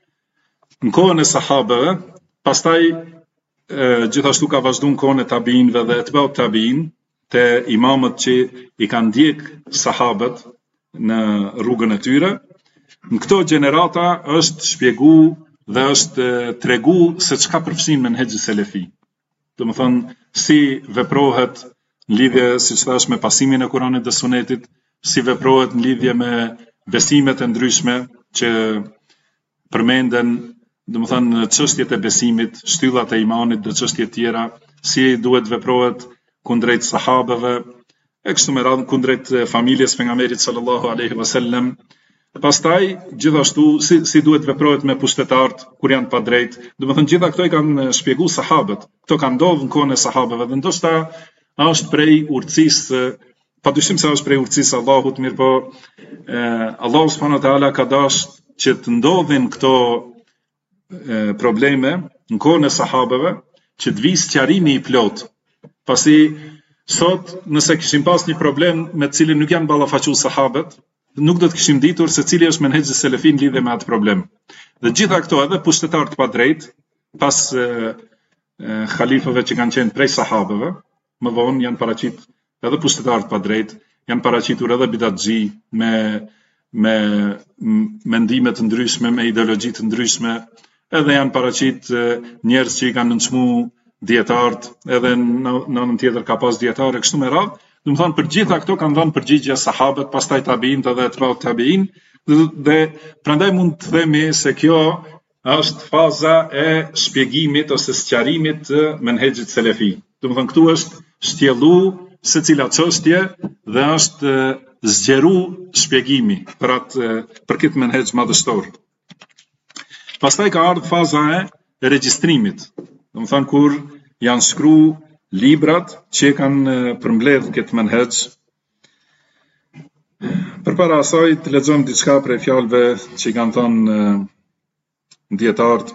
në kohën e sahabëve, pastaj gjithashtu ka vazhdu në kohën e tabiinëve dhe etbaut tabiin, te imamët që i kanë ndjek sahabët në rrugën e tyre. Në këto gjenerata është shpjegu dhe është tregu se çka përfshin menhexhi selefi. Domethënë si veprohet në lidhje, siç thash, me pasimin e Kuranit dhe Sunetit, si veprohet në lidhje me besimet e ndryshme që përmenden, domethënë çështjet e besimit, shtyllat e imanit dhe çështje tjera, si duhet veprohet kundrejt sahabëve, e kështu me radhë kundrejt familjes pejgamberit sallallahu alaihi wasallam, Pastaj, gjithashtu, si duhet veprohet me pushtetarët kur janë pa drejt. Domethënë gjitha këto i kanë shpjeguar sahabët. Këto kanë ndodhur në kohën e sahabëve dhe ndoshta është prej urtësisë, padyshim se është prej urtësisë Allahut, mirëpo Allahu subhanahu wa taala ka dashur që të ndodhin këto probleme në kohën e sahabëve, që të vijë sqarimi i plot. Pasi sot nëse kishim pas një problem me të cilin nuk janë ballafaquar sahabët, nuk do të kishim ditur se cili është menhexhi selefi në lidhje me atë problem. Dhe gjitha këto edhe pushtetarët pa drejt, pas khalifëve që kanë qenë prej sahabëve, më vonë janë paraqit edhe pushtetarët pa drejt, janë paraqitur edhe bidatxhi me mendime të ndryshme, me ideologji të ndryshme, edhe janë paraqit njerëz që i kanë nënçmuar dietarët, edhe në anën tjetër ka pas dietarë kështu me radhë. Do të thonë për gjitha këto kanë dhënë përgjigje sahabët, pastaj tabiinët edhe etbaut tabiin, dhe prandaj mund të themi se kjo është faza e shpjegimit ose sqarimit të menhexhit selefi. Do të thonë këtu është shtjellu secila çështje dhe është zgjeru shpjegimi për këtë menhexh madhështor. Pastaj ka ardhur faza e regjistrimit. Do të thonë kur janë shkruar librat që kanë përmbledh këtë menhexh. Përpara asaj të lexojmë diçka prej fjalëve që kanë thënë dietarët.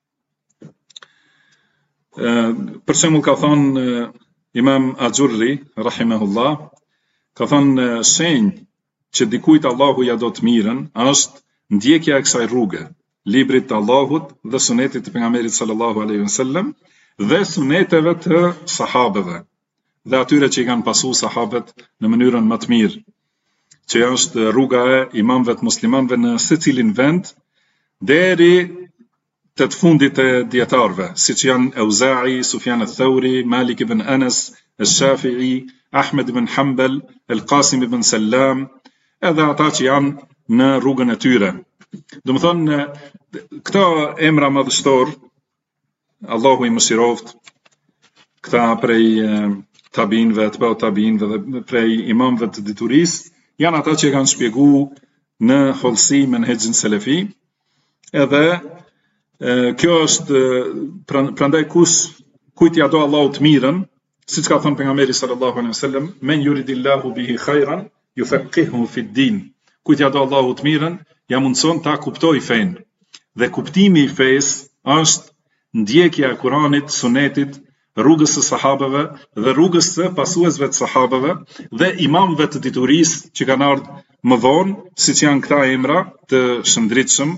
Për shembull ka thënë Imam Axhurri rahimahullah, ka thënë shenjë që dikujt Allahu ja do të mirën është ndjekja e kësaj rruge, librit të Allahut dhe sunetit të pejgamberit sallallahu alaihi wasallam, dhe suneteve të sahabëve, dhe atyre që i kanë pasu sahabët në mënyrën më të mirë, që është rruga e imamëve të muslimanëve në secilin vend, deri të fundit e dietarëve, siç janë Auza'i, Sufjan al-Thawri, Malik ibn Anas, al-Shafi'i, Ahmed ibn Hanbal, al-Qasim ibn Sallam, edhe ata që janë në rrugën e tyre. Do të thonë, këto emra madhështor, Allahu i mëshiroft, këta prej tabinëve, të tabinëve dhe prej imamëve të diturisë, janë ata që kanë shpjeguar në hollësi menhexhin selefi, edhe kjo është prandaj kujt ja do Allahu të mirën, siç ka thënë pejgamberi sallallahu alaihi wasallam, men yuridillahu bihi khairan yufaqihu fid din. Kujt ja do Allahu të mirën, ja mundson ta kuptoj fen. Dhe kuptimi i fesë është ndjekja e Kuranit, Sunetit, rrugës së sahabëve dhe rrugës së pasuesve të sahabëve dhe imamëve të diturisë që kanë ardhur më vonë, siç janë këta emra të shëndritshëm.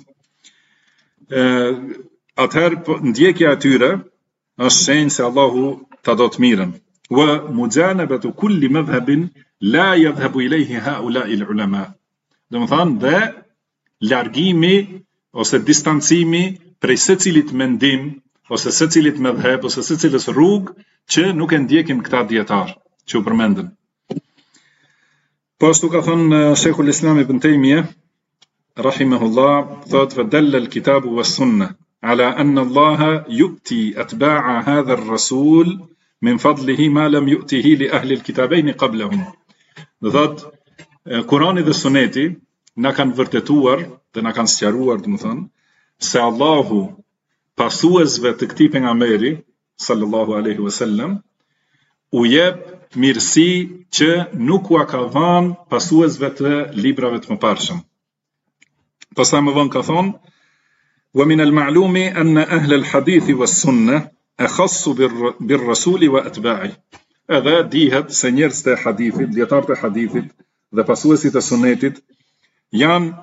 Atëherë ndjekja e tyre është shenjë se Allahu ta do të mirën. Wa mujanabatu kulli madhhabin la yadhhabu ilayhi haula'i al-ulama. Do të thonë dhe largimi ose distancimi prej secilit mendim, ose secilit medhheb, ose secilës rrugë që nuk e ndjekin këta dietarë që u përmendën. Po ashtu ka thënë Sheikhul Islam Ibn Taymiyah rahimahullah, thotë fadalla al-kitabu was-sunnah ala anna Allah yu'ti atba'a hadha ar-rasul min fadlihi ma lam yu'tihi li ahli al-kitabayn qablahum. Do thotë Kurani dhe Suneti na kanë vërtetuar dhe na kanë sqaruar, domethënë, se Allahu pasuesve të këtij pejgamberi sallallahu alaihi wasallam u jep mirësi që nuk u ka dhënë pasuesve të librave të mëparshëm. Pastaj më vonë ka thonë: "Wa min al-ma'lumi anna ahla al-hadith was-sunnah akhassu bir-rasuli wa atba'i." Edhe dihet se njerëzit e hadithit, dietarët e hadithit dhe pasuesit e sunetit janë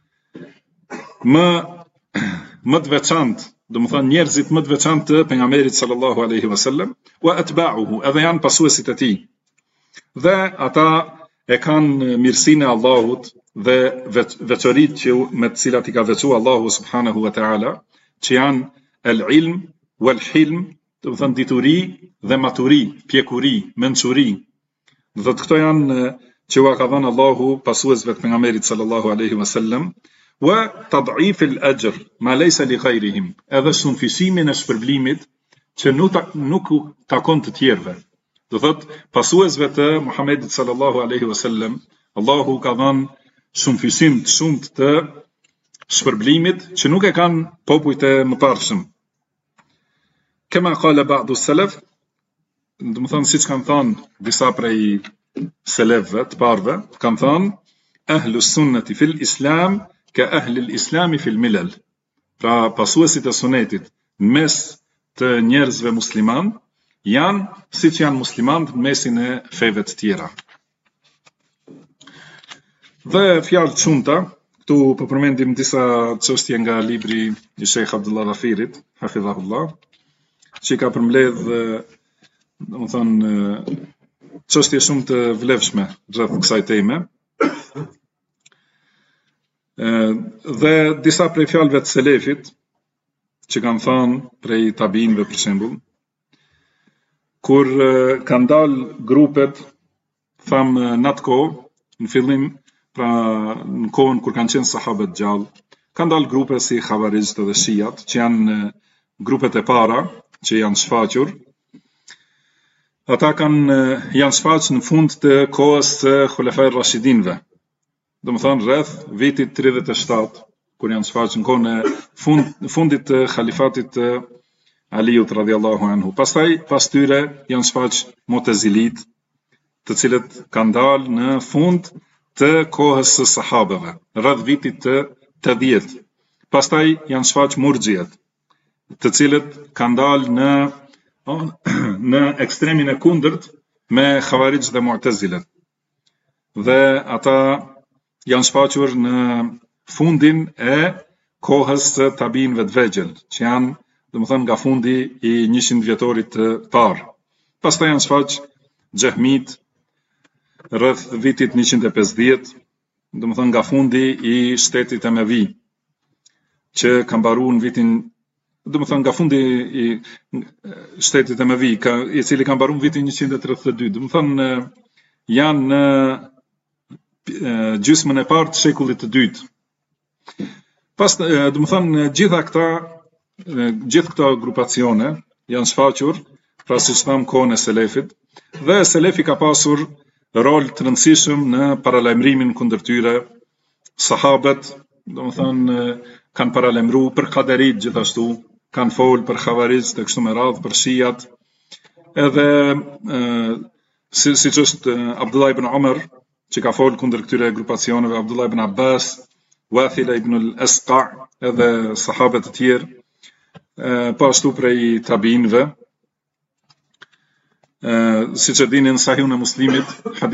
më të veçantë, do të thonë njerëzit më të veçantë të pejgamberit sallallahu alaihi wasallam, wa atba'uhu, edhe janë pasuesit e tij. Dhe ata e kanë mirësinë e Allahut dhe veçoritë që me të cilat i ka veçuar Allahu subhanahu wa ta'ala, që janë el-ilm wal-hilm, do të thonë dituri dhe maturi, pjekuri, mençuri. Do të thotë këto janë që u ka dhënë Allahu pasuesve të pejgamberit sallallahu alaihi wasallam. Wa tad'if al-ajr ma laysa li ghayrihim, edhe sunfisimin e shpërblimit që nuk takon të tjerëve. Do thot pasuesve të Muhamedit sallallahu alaihi wasallam, Allahu ka dhënë shumëfisim të shumët të shpërblimit që nuk e kanë popujt e mëparshëm. Kema qala ba'du selef, do të thonë siç kanë thënë disa prej selefëve të parëve, kanë thënë ahlu sunnati fil islam ka ahli al-islami fil milal. Pra pasuesit e sunetit në mes të njerëzve musliman janë siç janë muslimanët në mesin e feve të tjera. Dhe fjalë të shumta, këtu po përmendim disa çështje nga libri i Sheikh Abdullah Ghafirit, hafidhahullah, që ka përmbledh, domethënë, çështje shumë të vlefshme rreth kësaj teme. Dhe disa prej fjalëve të selefit që kanë thënë prej tabiinëve për shembull, kur kanë dalë grupet, thamë në atë kohë, në fillim, pra në kohën kur kanë qenë sahabët gjallë, kanë dalë grupe si Khawarizët dhe Shijat, që janë grupet e para që janë shfaqur. Ata janë shfaqur në fund të kohës së Khulafai Rashidinëve. Domethënë rreth vitit 37, kur janë shfaqur në kohën e fundit të khalifatit të Aliut radhiyallahu anhu. Pastaj pas tyre janë shfaqur Mu'tazilit, të cilët kanë dalë në fund të kohës së sahabëve, rreth vitit të 80. Pastaj janë shfaqur Murxhiet, të cilët kanë dalë në ekstremin e kundërt me Khawarizët dhe Mu'tazilet. Dhe ata janë shfaqur në fundin e kohës së tabiinëve të vegjël, që janë, domethënë, nga fundi i 100 vjetorit të parë. Pastaj janë shfaqur Xehmit rreth vitit 150, domethënë nga fundi i shtetit Emevi, që ka mbaruar në vitin, domethënë nga fundi i shtetit Emevi, i cili ka mbaruar në vitin 132, domethënë janë në gjysmën e parë të shekullit të dytë. Domethënë gjithë këto grupacione janë shfaqur, pra siç thamë, kohën e selefit, dhe selefi ka pasur rol të rëndësishëm në paralajmërimin kundër tyre. Sahabët, domethënë, kanë paralajmëruar për kaderit gjithashtu, kanë folë për Khawarizët e kështu me radhë, për Shijat, edhe siç është Abdullah ibn Umar, që ka folë kundër këtyre grupacioneve, Abdullah ibn Abbas, Wathila ibn al-Asqa, edhe sahabët të tjerë, po ashtu prej tabiinëve. Siç e dini, në Sahihun e Muslimit,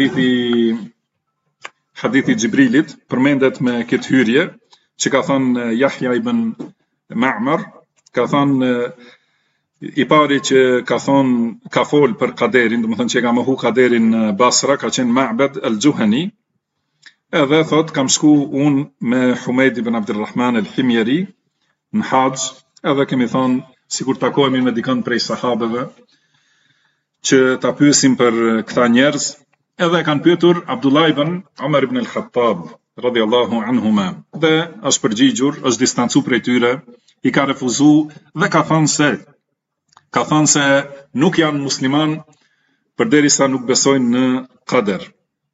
hadithi Xhibrilit përmendet me këtë hyrje, që ka thënë Yahya ibn Ma'mar, ka thënë i pari që ka folë për kaderin, domethënë që ka mohu kaderin në Basra, ka qenë Ma'bad al-Juhani, edhe thot kam shku unë me Humeid ibn Abdurrahman al-Himyari në haxh, edhe kemi thonë sikur takohemi me dikën prej sahabeve që ta pyesim për këta njerëz, edhe kanë pyetur Abdullah ibn Umar ibn al-Khattab radhiyallahu anhuma, dhe është përgjigjur, është distancu prej tyre, i ka refuzu dhe ka thënë se nuk janë musliman përderisa nuk besojnë në qader.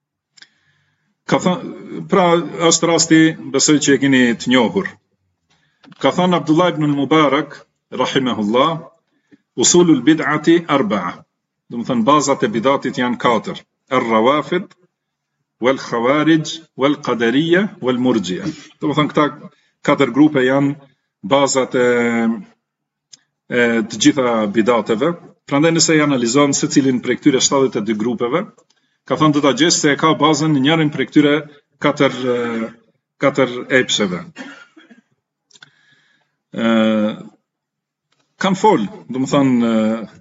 Pra është rasti, besoj që e keni të njohur. Ka thënë Abdullah ibn al-Mubarak rahimahullah, usulul bid'ati arba'a. Domethënë bazat e bidatit janë 4: ar-rawafid, wal khawarij, wal qadariyya, wal murji'a. Domethënë këta 4 grupe janë bazat e të gjitha bidateve. Prandaj nëse i analizon secilin prej këtyre 72 grupeve, ka thënë do ta gjesh se e ka bazën në njërin prej këtyre 4 epsheve. Kanë folë, domethënë,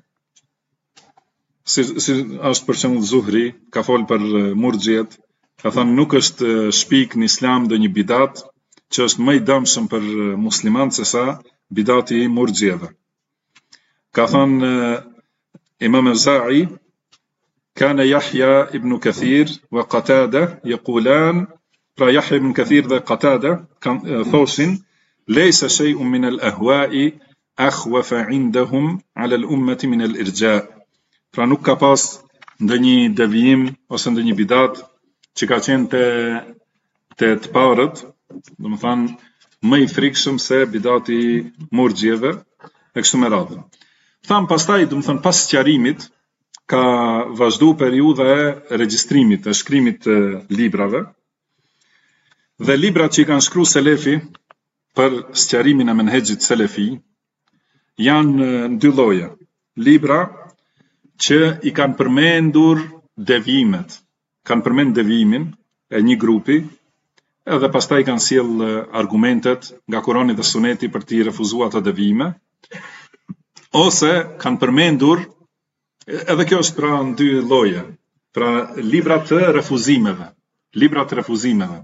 si është për shembull Zuhri, ka folë për Murxhiet, ka thënë nuk është shpik në Islam ndonjë bidat që është më i dëmshëm për musliman se sa bidati i Murxhieve. Ka thënë Imam Auza'i, kana Yahya ibn Kathir wa Qatada yaqulan, pra Yahya ibn Kathir dhe Qatada thoshin, laysa shay'un min al-ahwa'i akhwafa 'indahum 'ala al-ummati min al-irja'. Pra nuk ka pas ndonjë devijim ose ndonjë bidat që ka qenë të parët, do më thanë, më i frikshëm se bidati murxhieve e kështu me radhë. Tham pastaj, do më thënë, pas sqarimit ka vazhdu periudha e regjistrimit, e shkrimit të librave, dhe librat që i kanë shkru selefi për sqarimin e menhexhit selefi janë në dy lloje. Libra që i kanë përmendur devijimet, kanë përmend devijimin e një grupi, edhe pastaj kanë sjell argumentet nga Kurani dhe Suneti për t'i refuzuar ato devijime, ose kanë përmendur, edhe kjo është pra në dy lloje, pra libra të refuzimeve. Libra të refuzimeve.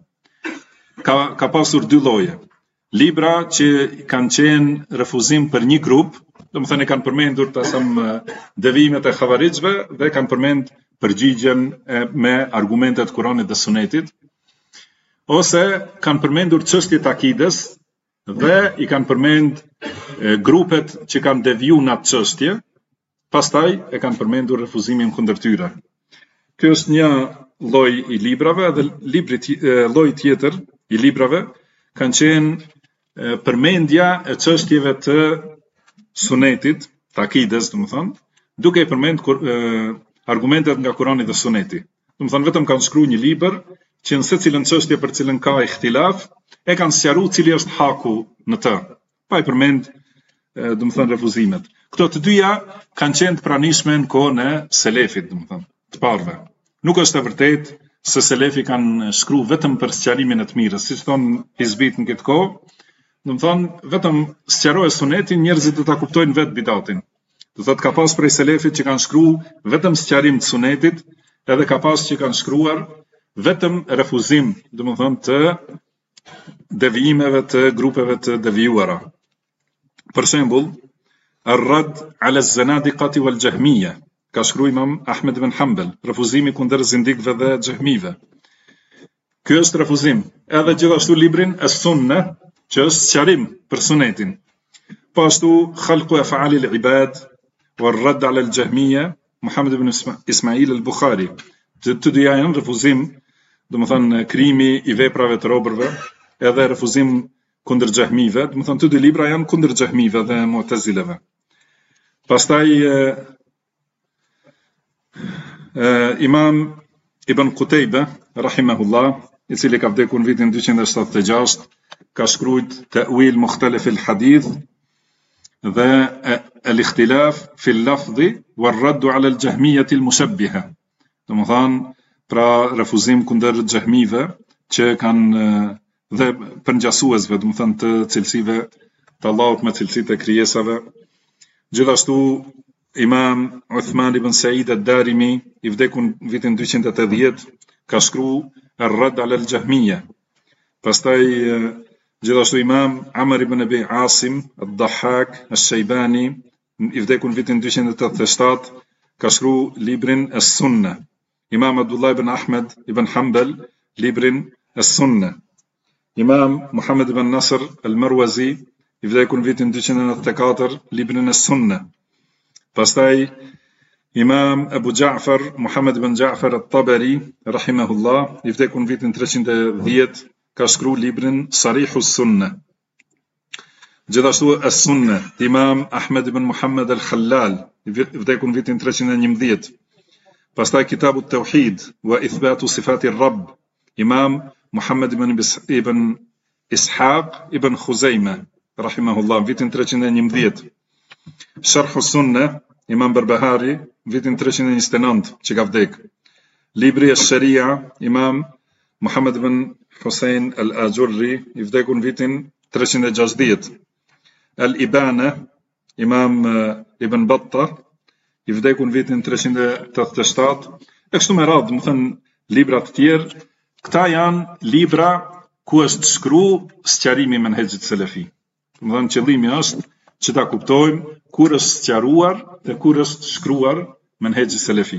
Ka pasur dy lloje. Libra që kanë qenë refuzim për një grup, do më thënë kanë përmendur të asam devijimet e xhavarixhve dhe kanë përmend përgjigjen me argumentet Kuranit dhe Sunetit, ose kanë përmendur çështjet akides dhe i kanë përmend grupet që kanë deviju në atë çështje, pastaj e kanë përmendur refuzimin kundër tyre. Ky është një lloj i librave, dhe lloj tjetër i librave kanë qenë përmendja e çështjeve të Sunetit, të akides, do më thënë, duke i përmend argumentet nga Kurani dhe Suneti. Do më thënë, vetëm kanë shkruar një libër që në secilën çështje për cilën ka ihtilaf, e kanë sqaruar cili është haku në të. Pa i përmend, do më thënë, refuzimet. Këto të dyja kanë qenë të pranishme në kohën e selefit, do më thënë, të parëve. Nuk është e vërtetë se selefi kanë shkruar vetëm për sqarimin e të mirës, siç thonë hizbit në këtë kohë. Do më thonë, vetëm sqarohet Suneti, njerëzit do ta kuptojnë vetë bidatin. Do thotë, ka pas prej selefit që kanë shkruar vetëm sqarim të Sunetit, edhe ka pas që kanë shkruar vetëm refuzim, do më thonë, të devijimeve të grupeve të devijuara. Për shembull, Ar-Radd ala az-Zanadiqati wal Jahmiyya, ka shkruar Imam Ahmed ibn Hanbal, refuzimi kundër zindikëve dhe xehmive. Ky është refuzim. Edhe gjithashtu librin As-Sunna, që është sqarim për Sunetin. Po ashtu Khalqu Af'al al-Ibad wal-Radd ala al-Jahmiyya, Muhammad ibn Ismail al-Bukhari. Të dyja janë refuzim, do më thënë, krimi i veprave të robërve, edhe refuzim kundër xehmive, do më thënë, të dy libra janë kundër xehmive dhe mu'tazileve. Pastaj Imam Ibn Qutayba rahimahullah, i cili ka vdekur në vitin 276, ka shkruajt Ta'wil Mukhtalif al-Hadith dhe al-Ikhtilaf fi al-Lafdhi wal-Radd ala al-Jahmiyyah al-Mushabbiha. Do më thënë, pra refuzim kundër xehmive që kanë dhe përngjasuesve, do më thënë, të cilësive të Allahut me cilësitë e krijesave. Gjithashtu Imam Uthman ibn Sa'id ad-Darimi, i vdekur në vitin 280, ka shkruar Ar-Radd ala al-Jahmiyya. Pastaj gjithashtu Imam Amr ibn Abi Asim ad-Dahhak al-Shaybani, i vdekur në vitin 287, ka shkruar librin As-Sunna. Imam Abdullah ibn Ahmed ibn Hanbal, librin As-Sunna. Imam Muhammad ibn Nasr al-Marwazi, i vdekur në vitin 294, librin As-Sunna. Pastaj Imam Abu Ja'far Muhammad ibn Ja'far at-Tabari rahimahullah, i vdekur në vitin 310, ka shkruar librin Sarih as-Sunna. Gjithashtu As-Sunna, Imam Ahmed ibn Muhammad al-Khallal, i vdekur në vitin 311. Pastaj Kitabu at-Tauhid wa Ithbatu Sifati ar-Rabb, Imam Muhammad ibn Ishaq ibn Khuzaimah rahimahullah, vitin 311. Sharh as-Sunna, Imam Barbahari, vitin 329, që ka vdek. Libri Ash-Sharia, Imam Muhammad ibn Hussein al-Ajurri, i vdekur në vitin 360. Al-Ibana, Imam Ibn Battah, i vdekur në vitin 387. E kështu me radhë, më thënë, libra të tjerë. Këta janë libra ku është shkruar sqarimi i menhexhit selefi. Më thënë, qëllimi është që ta kuptojmë kur është sqaruar dhe kur është shkruar menhexhi selefi.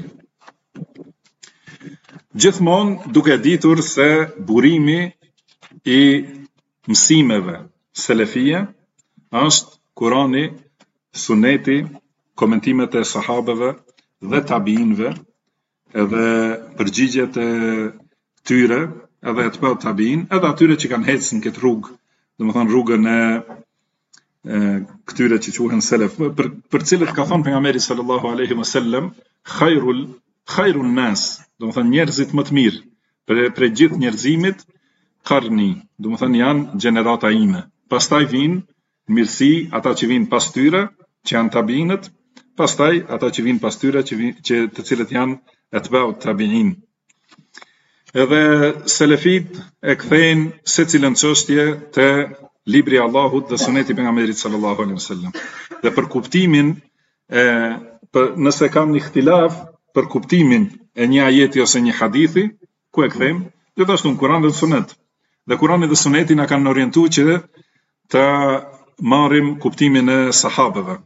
Gjithmonë duke ditur se burimi i mësimeve selefie është Kurani, Suneti, komentimet e sahabeve dhe tabiinëve, edhe përgjigjet e tyre, edhe atba'ut tabi'in, edhe atyre që kanë ecën këtë rrugë, domethënë rrugën e këtyre që quhen selef, për cilët ka thënë pejgamberi sallallahu alaihi wasallam, khairun nas, domethënë njerëzit më të mirë për gjithë njerëzimit, qarni, domethënë janë gjenerata ime. Pastaj vinë mirësi ata që vinë pas tyre, që janë tabiinët, pastaj ata që vinë pas tyre, që të cilët janë atba'ut tabi'in. Edhe selefit e kthejnë secilën çështje te libri i Allahut dhe suneti i pejgamberit sallallahu alaihi wasallam. Dhe për kuptimin nëse kam një ikhtilaf për kuptimin e një ajeti ose një hadithi, ku e kthejmë? Gjithashtu në Kur'an dhe Sunet. Dhe Kur'ani dhe Suneti na kanë orientuar që ta marrim kuptimin e sahabeve.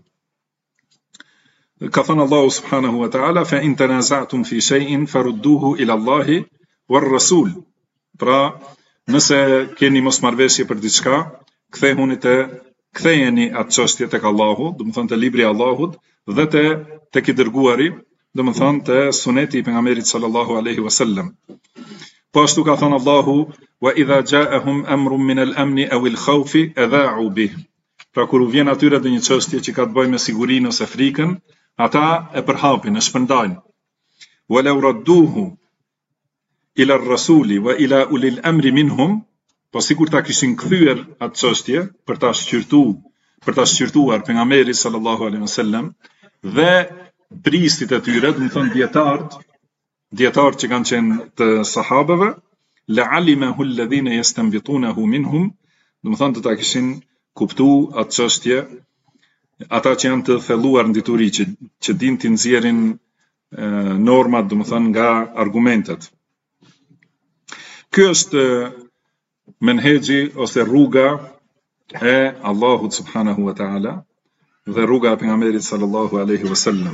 Ka thënë Allahu subhanahu wa ta'ala, fa in tanaza'tum fi shay'in farudduhu ila Allahi war Rasul. Pra, nëse keni mosmarrveshje për diçka, ktheheni atë çështje tek Allahu, do të thonë te libri i Allahut dhe tek i dërguari, do të thonë te suneti i pejgamberit sallallahu alaihi wasallam. Po ashtu ka thënë Allahu, wa idha ja'ahum amrun min al-amn aw al-khawf adha'u bih. Pra kur u vjen atyre dhe një çështje që ka të bëjë me sigurinë ose frikën, ata e përhapin, e shpërndajnë. Wa law radduhu ila ar-rasuli wa ila ulil amri minhum, po sikur ta kishin kthyer atë çështje për ta shqyrtuar pejgamberit sallallahu alaihi wasallam dhe pristit e tyre, do të thonë dietarët që kanë qenë të sahabeve, la'alimahu alladhina yastanbitunahu minhum, do të thonë të ta kishin kuptuar atë çështje ata që janë të thelluar në dituri, që dinë të nxjerrin normat, do të thonë nga argumentet. Ky është menhexhi ose rruga e Allahut subhanahu wa ta'ala dhe rruga e pejgamberit sallallahu alaihi wasallam.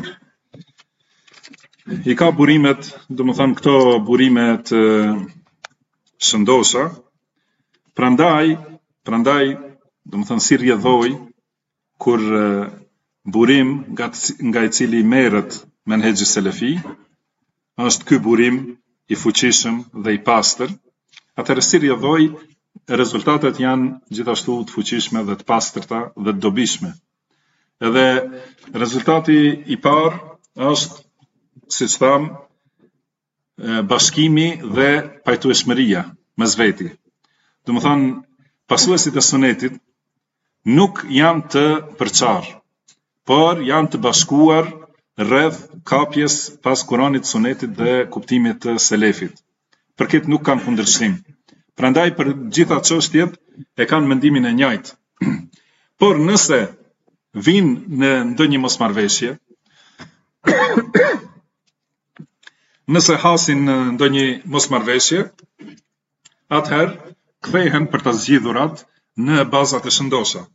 I ka burimet, do të thonë këto burimet shëndosha, prandaj, do të thonë si rrjedhoj kur burim nga i cili merret menhexhi selefi, është ky burim i fuqishëm dhe i pastër. Atëherë si rrjedhoj, rezultatet janë gjithashtu të fuqishme dhe të pastërta dhe të dobishme. Edhe rezultati i parë është, siç tham, bashkimi dhe pajtueshmëria mes veti. Do të thonë, pasuesit e sunetit nuk janë të përçarë, por janë të bashkuar rreth kapjes pas Kuranit, Sunetit dhe kuptimit të selefit. Për këtë nuk kanë kundërshtim. Prandaj për gjitha çështjet e kanë mendimin e njëjtë. Por nëse vinë në ndonjë mosmarrveshje, nëse hasin në ndonjë mosmarrveshje, atëherë kthehen për të zgjidhurat në bazat e shëndosha.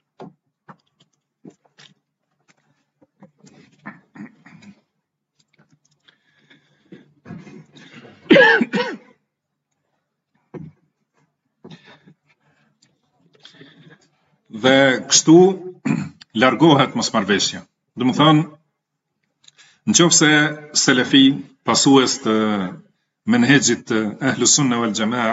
Dhe kështu largohet mosmarrveshja. Do të thonë, nëse selefi, pasues të menhexhit të Ahlus Sunna wal Jamaa,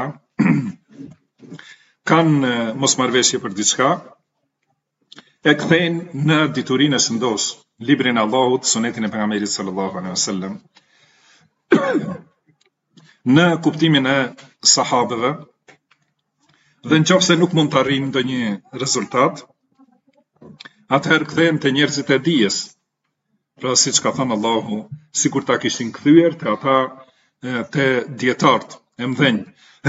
kanë mosmarrveshje për diçka, e kthejnë në diturinë e shëndosh, librin e Allahut, sunetin e pejgamberit sallallahu alaihi wasallam, në kuptimin e sahabeve, dhe nëse nuk mund të arrijnë ndonjë rezultat, atëherë kthehen te njerëzit e dijes. Pra siç ka thënë Allahu, sikur ta kishin kthyer te ata te dietarët e mëdhenj.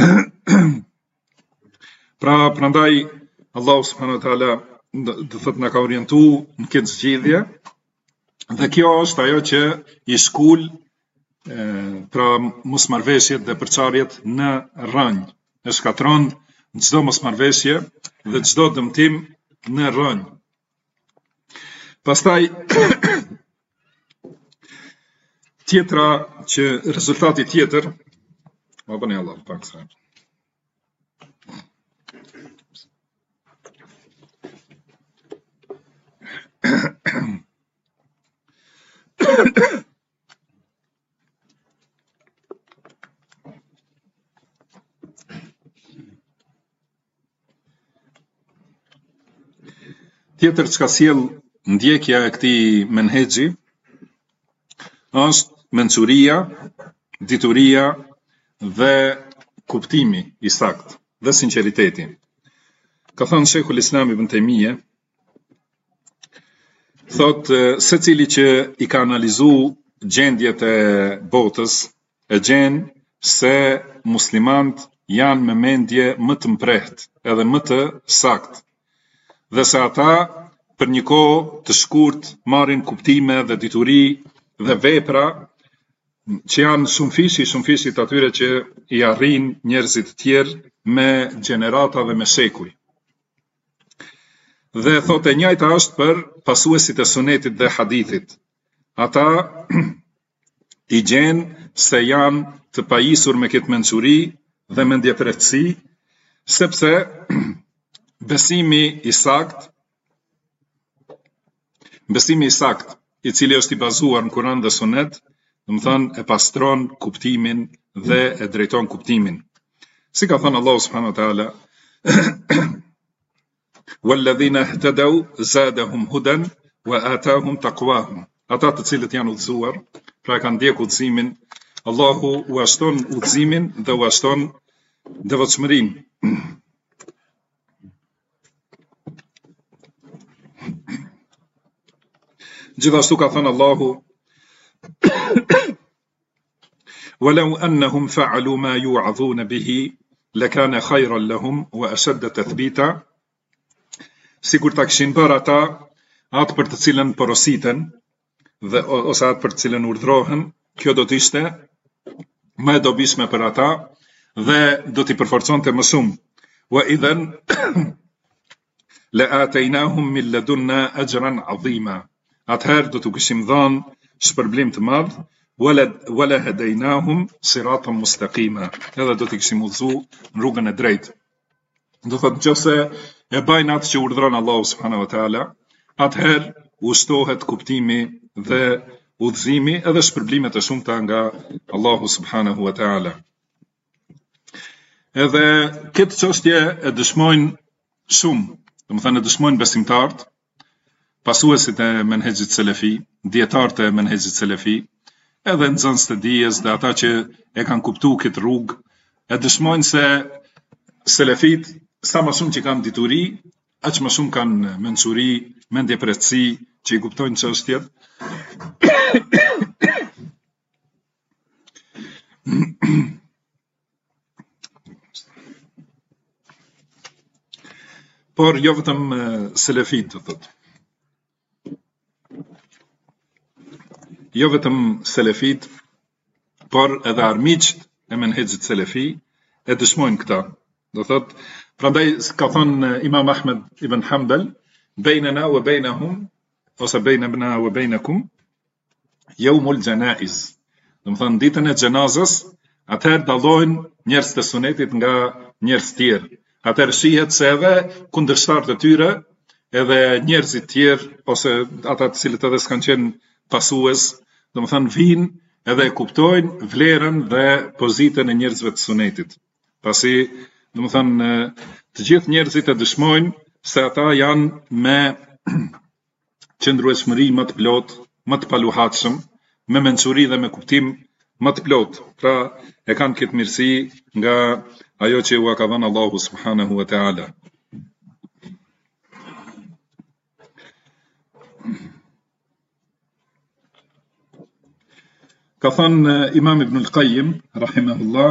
Pra prandaj Allahu subhanahu wa taala do thotë na ka orientuar në këtë zgjidhje, dhe kjo është ajo që i shkul pra mosmarrveshjet dhe përçarjet në rrënjë. E shkatron çdo mosmarrveshje dhe çdo dëmtim në rrënjë. Pastaj tjetra që rezultati tjetër, ma bëni Allah pak sa. Tjetër çka sjell ndjekja e këtij menhexhi është mençuria, dituria dhe kuptimi i saktë dhe sinqeriteti. Ka thënë Sheikhul Islam Ibn Taymije, thotë secili që i ka analizu gjendjet e botës e gjen se muslimant janë me mendje më të mprehtë edhe më të saktë dhe se ata për një kohë të shkurt marrin kuptime dhe dituri dhe vepra që janë shumë fishit atyre që i arrin njerëzit tjerë me gjenerata dhe me shekuj. Dhe thotë e njëjta është për pasuesit e sunetit dhe hadithit. Ata i gjenë se janë të pajisur me këtë mençuri dhe mendjepretësi, sepse besimi i sakt, i cili është i bazuar në Kur'an dhe Sunet, e pastron kuptimin dhe e drejton kuptimin. Si ka thënë Allahu subhanahu wa taala, "Walladhina ihtadaw zadahum hudan wa atahum taqwahum." Ata të cilët janë udhëzuar, pra kanë ndjekur udhëzimin, Allahu u ashton udhëzimin dhe u ashton devotshmërinë. Gjithashtu ka thënë Allahu, "Walau annahum fa'alu ma yu'adhuna bihi lakana khayran lahum wa ashadda tathbita." Sikur ta kishin bërë ata atë për të cilën porositen dhe ose atë për të cilën urdhrohen, kjo do të ishte më e dobishme për ata dhe do t'i përforconte më shumë. Wa idhan la ataynahum min ladunna ajran 'azima. Atëherë do t'u kishim dhënë shpërblim të madh, wala hadaynahum siratan mustaqima. Edhe do t'i kishim udhëzu në rrugën e drejtë. Do thotë nëse e bajnë atë që urdhron Allahu subhanahu wa taala, atëherë ushtohet kuptimi dhe udhëzimi edhe shpërblimet e shumta nga Allahu subhanahu wa taala. Edhe këtë çështje e dëshmojnë shumë, e dëshmojnë besimtarët, pasuesit e menhexhit selefi, dietarët e menhexhit selefi, edhe nxënësit e dijes dhe ata që e kanë kuptuar këtë rrugë, e dëshmojnë se selefit sa më shumë që kanë dituri, aq më shumë kanë mençuri, mendjepretësi që i kuptojnë çështjet. Por jo vetëm selefit, do thotë. Jo vetëm selefit, por edhe armiqt e menhexhit selefi e dëshmojnë këta. Do thotë, prandaj ka thënë Imam Ahmed ibn Hanbal, "Bainana wa bainahum ose bainana wa bainakum yawmul janaiz." Do të thonë ditën e xhenazës, atëherë dallojnë njerëz të sunetit nga njerëz tjerë. Atëherë shihet se edhe kundërshtarët e tyre, edhe njerëzit tjerë ose ata të cilët edhe s'kan qenë pasues, do të thonë vinë edhe e kuptojnë vlerën dhe pozitën e njerëzve të sunetit. Pasi, do të thonë, të gjithë njerëzit e dëshmojnë se ata janë me qëndrueshmëri më të plotë, më të paluhatshëm, me mençuri dhe me kuptim më të plotë. Pra, e kanë këtë mirësi nga ajo që ua ka dhënë Allahu subhanahu wa taala. Ka thënë Imam Ibn al-Qayyim, rahimahullah,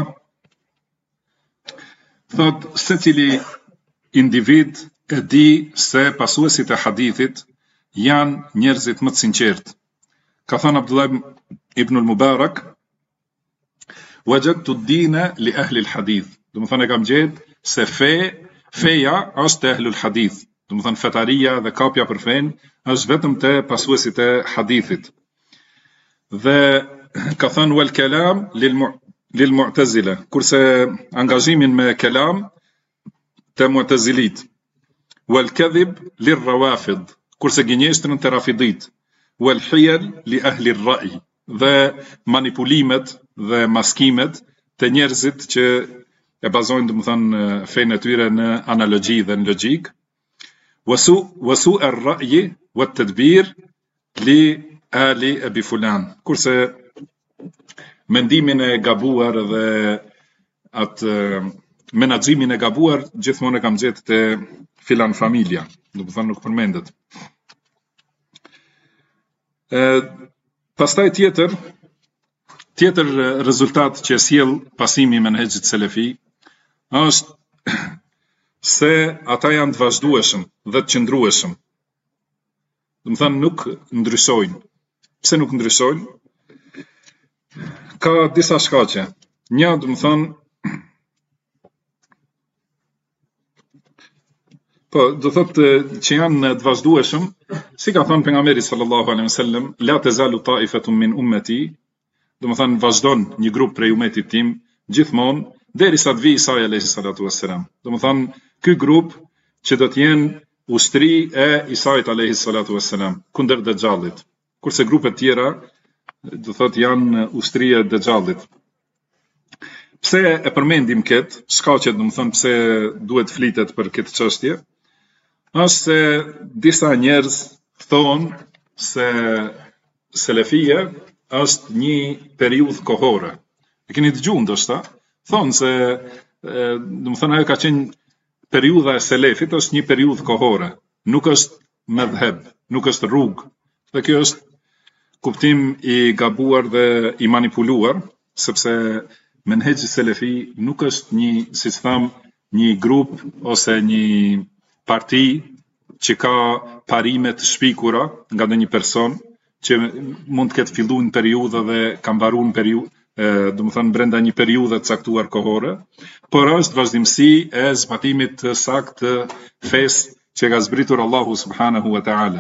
thot secili individ e di se pasuesit e hadithit janë njerëzit më të sinqertë. Ka thënë Abdullah ibn al-Mubarak, "Wajadtu ad-dina li ahli al-hadith." Do të thonë e kam gjetë se feja është e ahlul hadith. Do të thonë fetaria dhe kapja për fen është vetëm te pasuesit e hadithit. Dhe ka thënë wal kalam lil mu'tazila, kurse angazhimin me kelam te mu'tazilit. Wal kadhib lir rawafid, kurse gënjeshtrën te rafidit. Wal hiyal li ahli ar-ra'i, dhe manipulimet dhe maskimet te njerëzit që e bazojnë, domethënë, fenë e tyre në analogji dhe në logjik. وسوء الرأي والتدبير لآل أبي فلان. Kurse mendimin e gabuar dhe atë menaxhimin e gabuar gjithmonë e kam gjetë te filan familja, do të thonë nuk përmendet. Pastaj tjetër rezultat që sjell pasimi i menhexhit selefi është se ata janë të vazhdueshëm dhe të qëndrueshëm. Do të thonë nuk ndryshojnë. Pse nuk ndryshojnë? Ka disa shkaqe. Një, do të thonë, do thotë që janë të vazhdueshëm, si ka thënë pejgamberi sallallahu alaihi wasallam, la tazalu ta'ifatun min ummati, do të thonë vazhdon një grup prej umetit tim gjithmonë derisa të vijë Isa alayhi salatu wassalam. Do të thonë ky grup që do të jenë ushtri e Isait alayhi salatu wassalam kundër Dejjallit. Kurse grupet tjera do thotë janë ushtria e Dejjallit. Pse e përmendim këtë, shkaqet, do të thonë pse duhet flitet për këtë çështje, është se disa njerëz thonë se selefia është një periudhë kohore. E keni dëgjuar ndoshta? Thonë se, do të thonë ajo ka qenë periudha e selefit është një periudhë kohore, nuk është medhheb, nuk është rrugë. Dhe kjo është kuptim i gabuar dhe i manipuluar, sepse menhexhi selefi nuk është një, siç tham, një grup ose një parti që ka parime të shpikura nga ndonjë person që mund të ketë filluar në periudhë dhe ka mbaruar në periudhë, do të thonë brenda një periudhe të caktuar kohore, por është vazhdimsi e zbatimit të saktë të fesë që ka zbritur Allahu subhanahu wa ta'ala.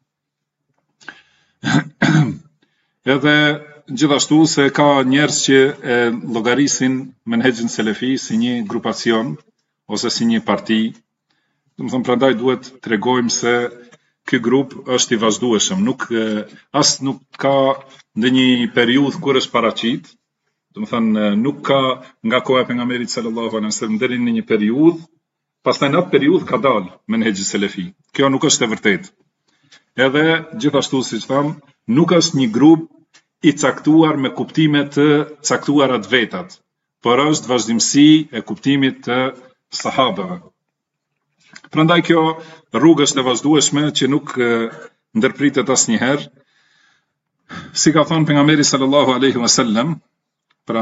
Edhe gjithashtu se ka njerëz që e llogarisin menhexhin selefi si një grupacion ose si një parti. Do të thonë prandaj duhet tregojmë se ky grup është i vazhdueshëm, nuk ka ndonjë periudhë kur është paraqit. Do të thonë nuk ka nga koha e pejgamberit sallallahu alaihi wasallam deri në një periudhë, pastaj në atë periudhë ka dalë menhexhi selefi. Kjo nuk është e vërtetë. Edhe gjithashtu siç tham, nuk është një grup i caktuar me kuptime të caktuara të vetat, por është vazhdimsi e kuptimit të sahabëve. Prandaj kjo rrugë është e vazhdueshme që nuk ndërpritet asnjëherë. Si ka thënë pejgamberi sallallahu alaihi wasallam, pra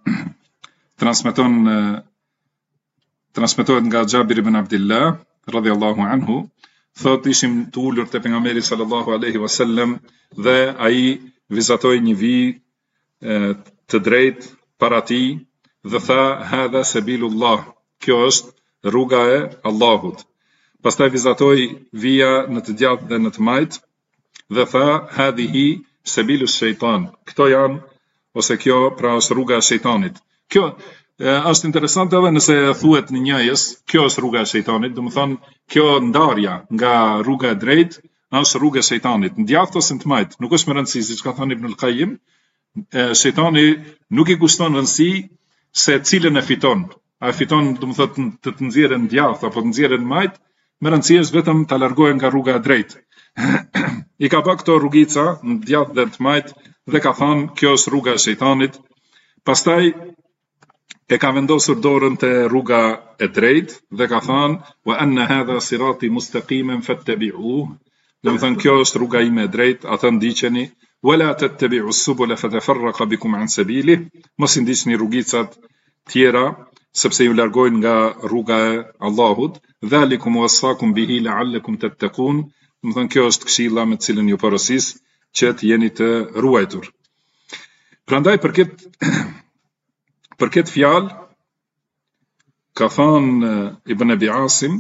transmetohet nga Xhabir ibn Abdullah radhiyallahu anhu, thotë ishim të ulur te pejgamberi sallallahu alaihi wasallam dhe ai vizatoi një vijë të drejtë para tij dhe tha hadha sabilullah, kjo është rruga e Allahut. Pastaj vizatoi vija në të djathtë dhe në të majt dhe tha hadhihi sabilus shejtan, këto janë ose kjo pra është rruga e shejtanit. Kjo është interesante edhe nëse thuhet në njëjës, kjo është rruga e shejtanit, do të thonë kjo ndarja nga rruga e drejtë është rruga e shejtanit, në djathtë ose në të majt, nuk është më rëndësi, siç ka thënë Ibn al-Qayyim, shejtani nuk i kushton rëndësi se cilën e fiton. A fiton, do të thotë të nxjerrën në djathtë apo të nxjerrën në majt, më rëndësi është vetëm ta largohen nga rruga e drejtë. I ka bërë këto rrugica në djathtë dhe të majt dhe ka thënë kjo është rruga e shejtanit. Pastaj e ka vendosur dorën te rruga e drejtë dhe ka thënë wa anna hadha sirati mustaqiman fattabi'uhu. Do të thënë kjo është rruga ime e drejtë, atë ndiqeni, wala tattabi'u as-subula fatafarraqa bikum an sabili, mos i ndiqni rrugicat tjera sepse ju largojnë nga rruga e Allahut. Dhalikum wasaqum bihi la'allakum tattaqun. Do të thënë kjo është këshilla me të cilën ju porosis që të jeni të ruajtur. Prandaj për këtë fjalë ka thënë Ibn Abi Asim,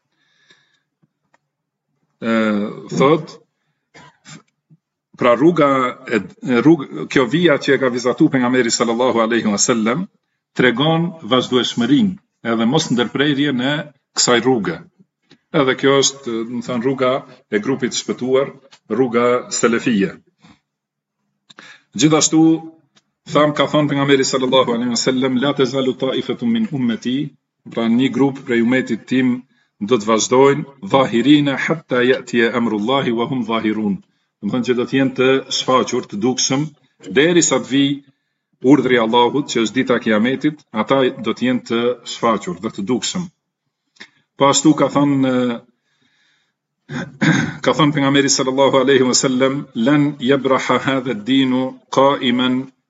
thot pra kjo vija që e ka vizatu pejgamberi sallallahu alaihi wasallam tregon vazhdueshmërinë edhe mos ndërprerjen e kësaj rruge. Edhe kjo është, do të thënë, rruga e grupit të shpëtuar, rruga selefie. Gjithashtu ka thënë pejgamberi sallallahu alaihi wasallam la tazalu ta'ifatun min ummati, pra një grup prej umetit tim do të vazhdojnë dhahirina hatta ya'tiya amrullahi wa hum dhahirun. Do të thonë që do të jenë të shfaqur, të dukshëm derisa të vijë urdhri i Allahut, që është dita e Kiametit, ata do të jenë të shfaqur dhe të dukshëm. Po ashtu ka thënë pejgamberi sallallahu alaihi wasallam, lan yabraha hadha ad-din qa'iman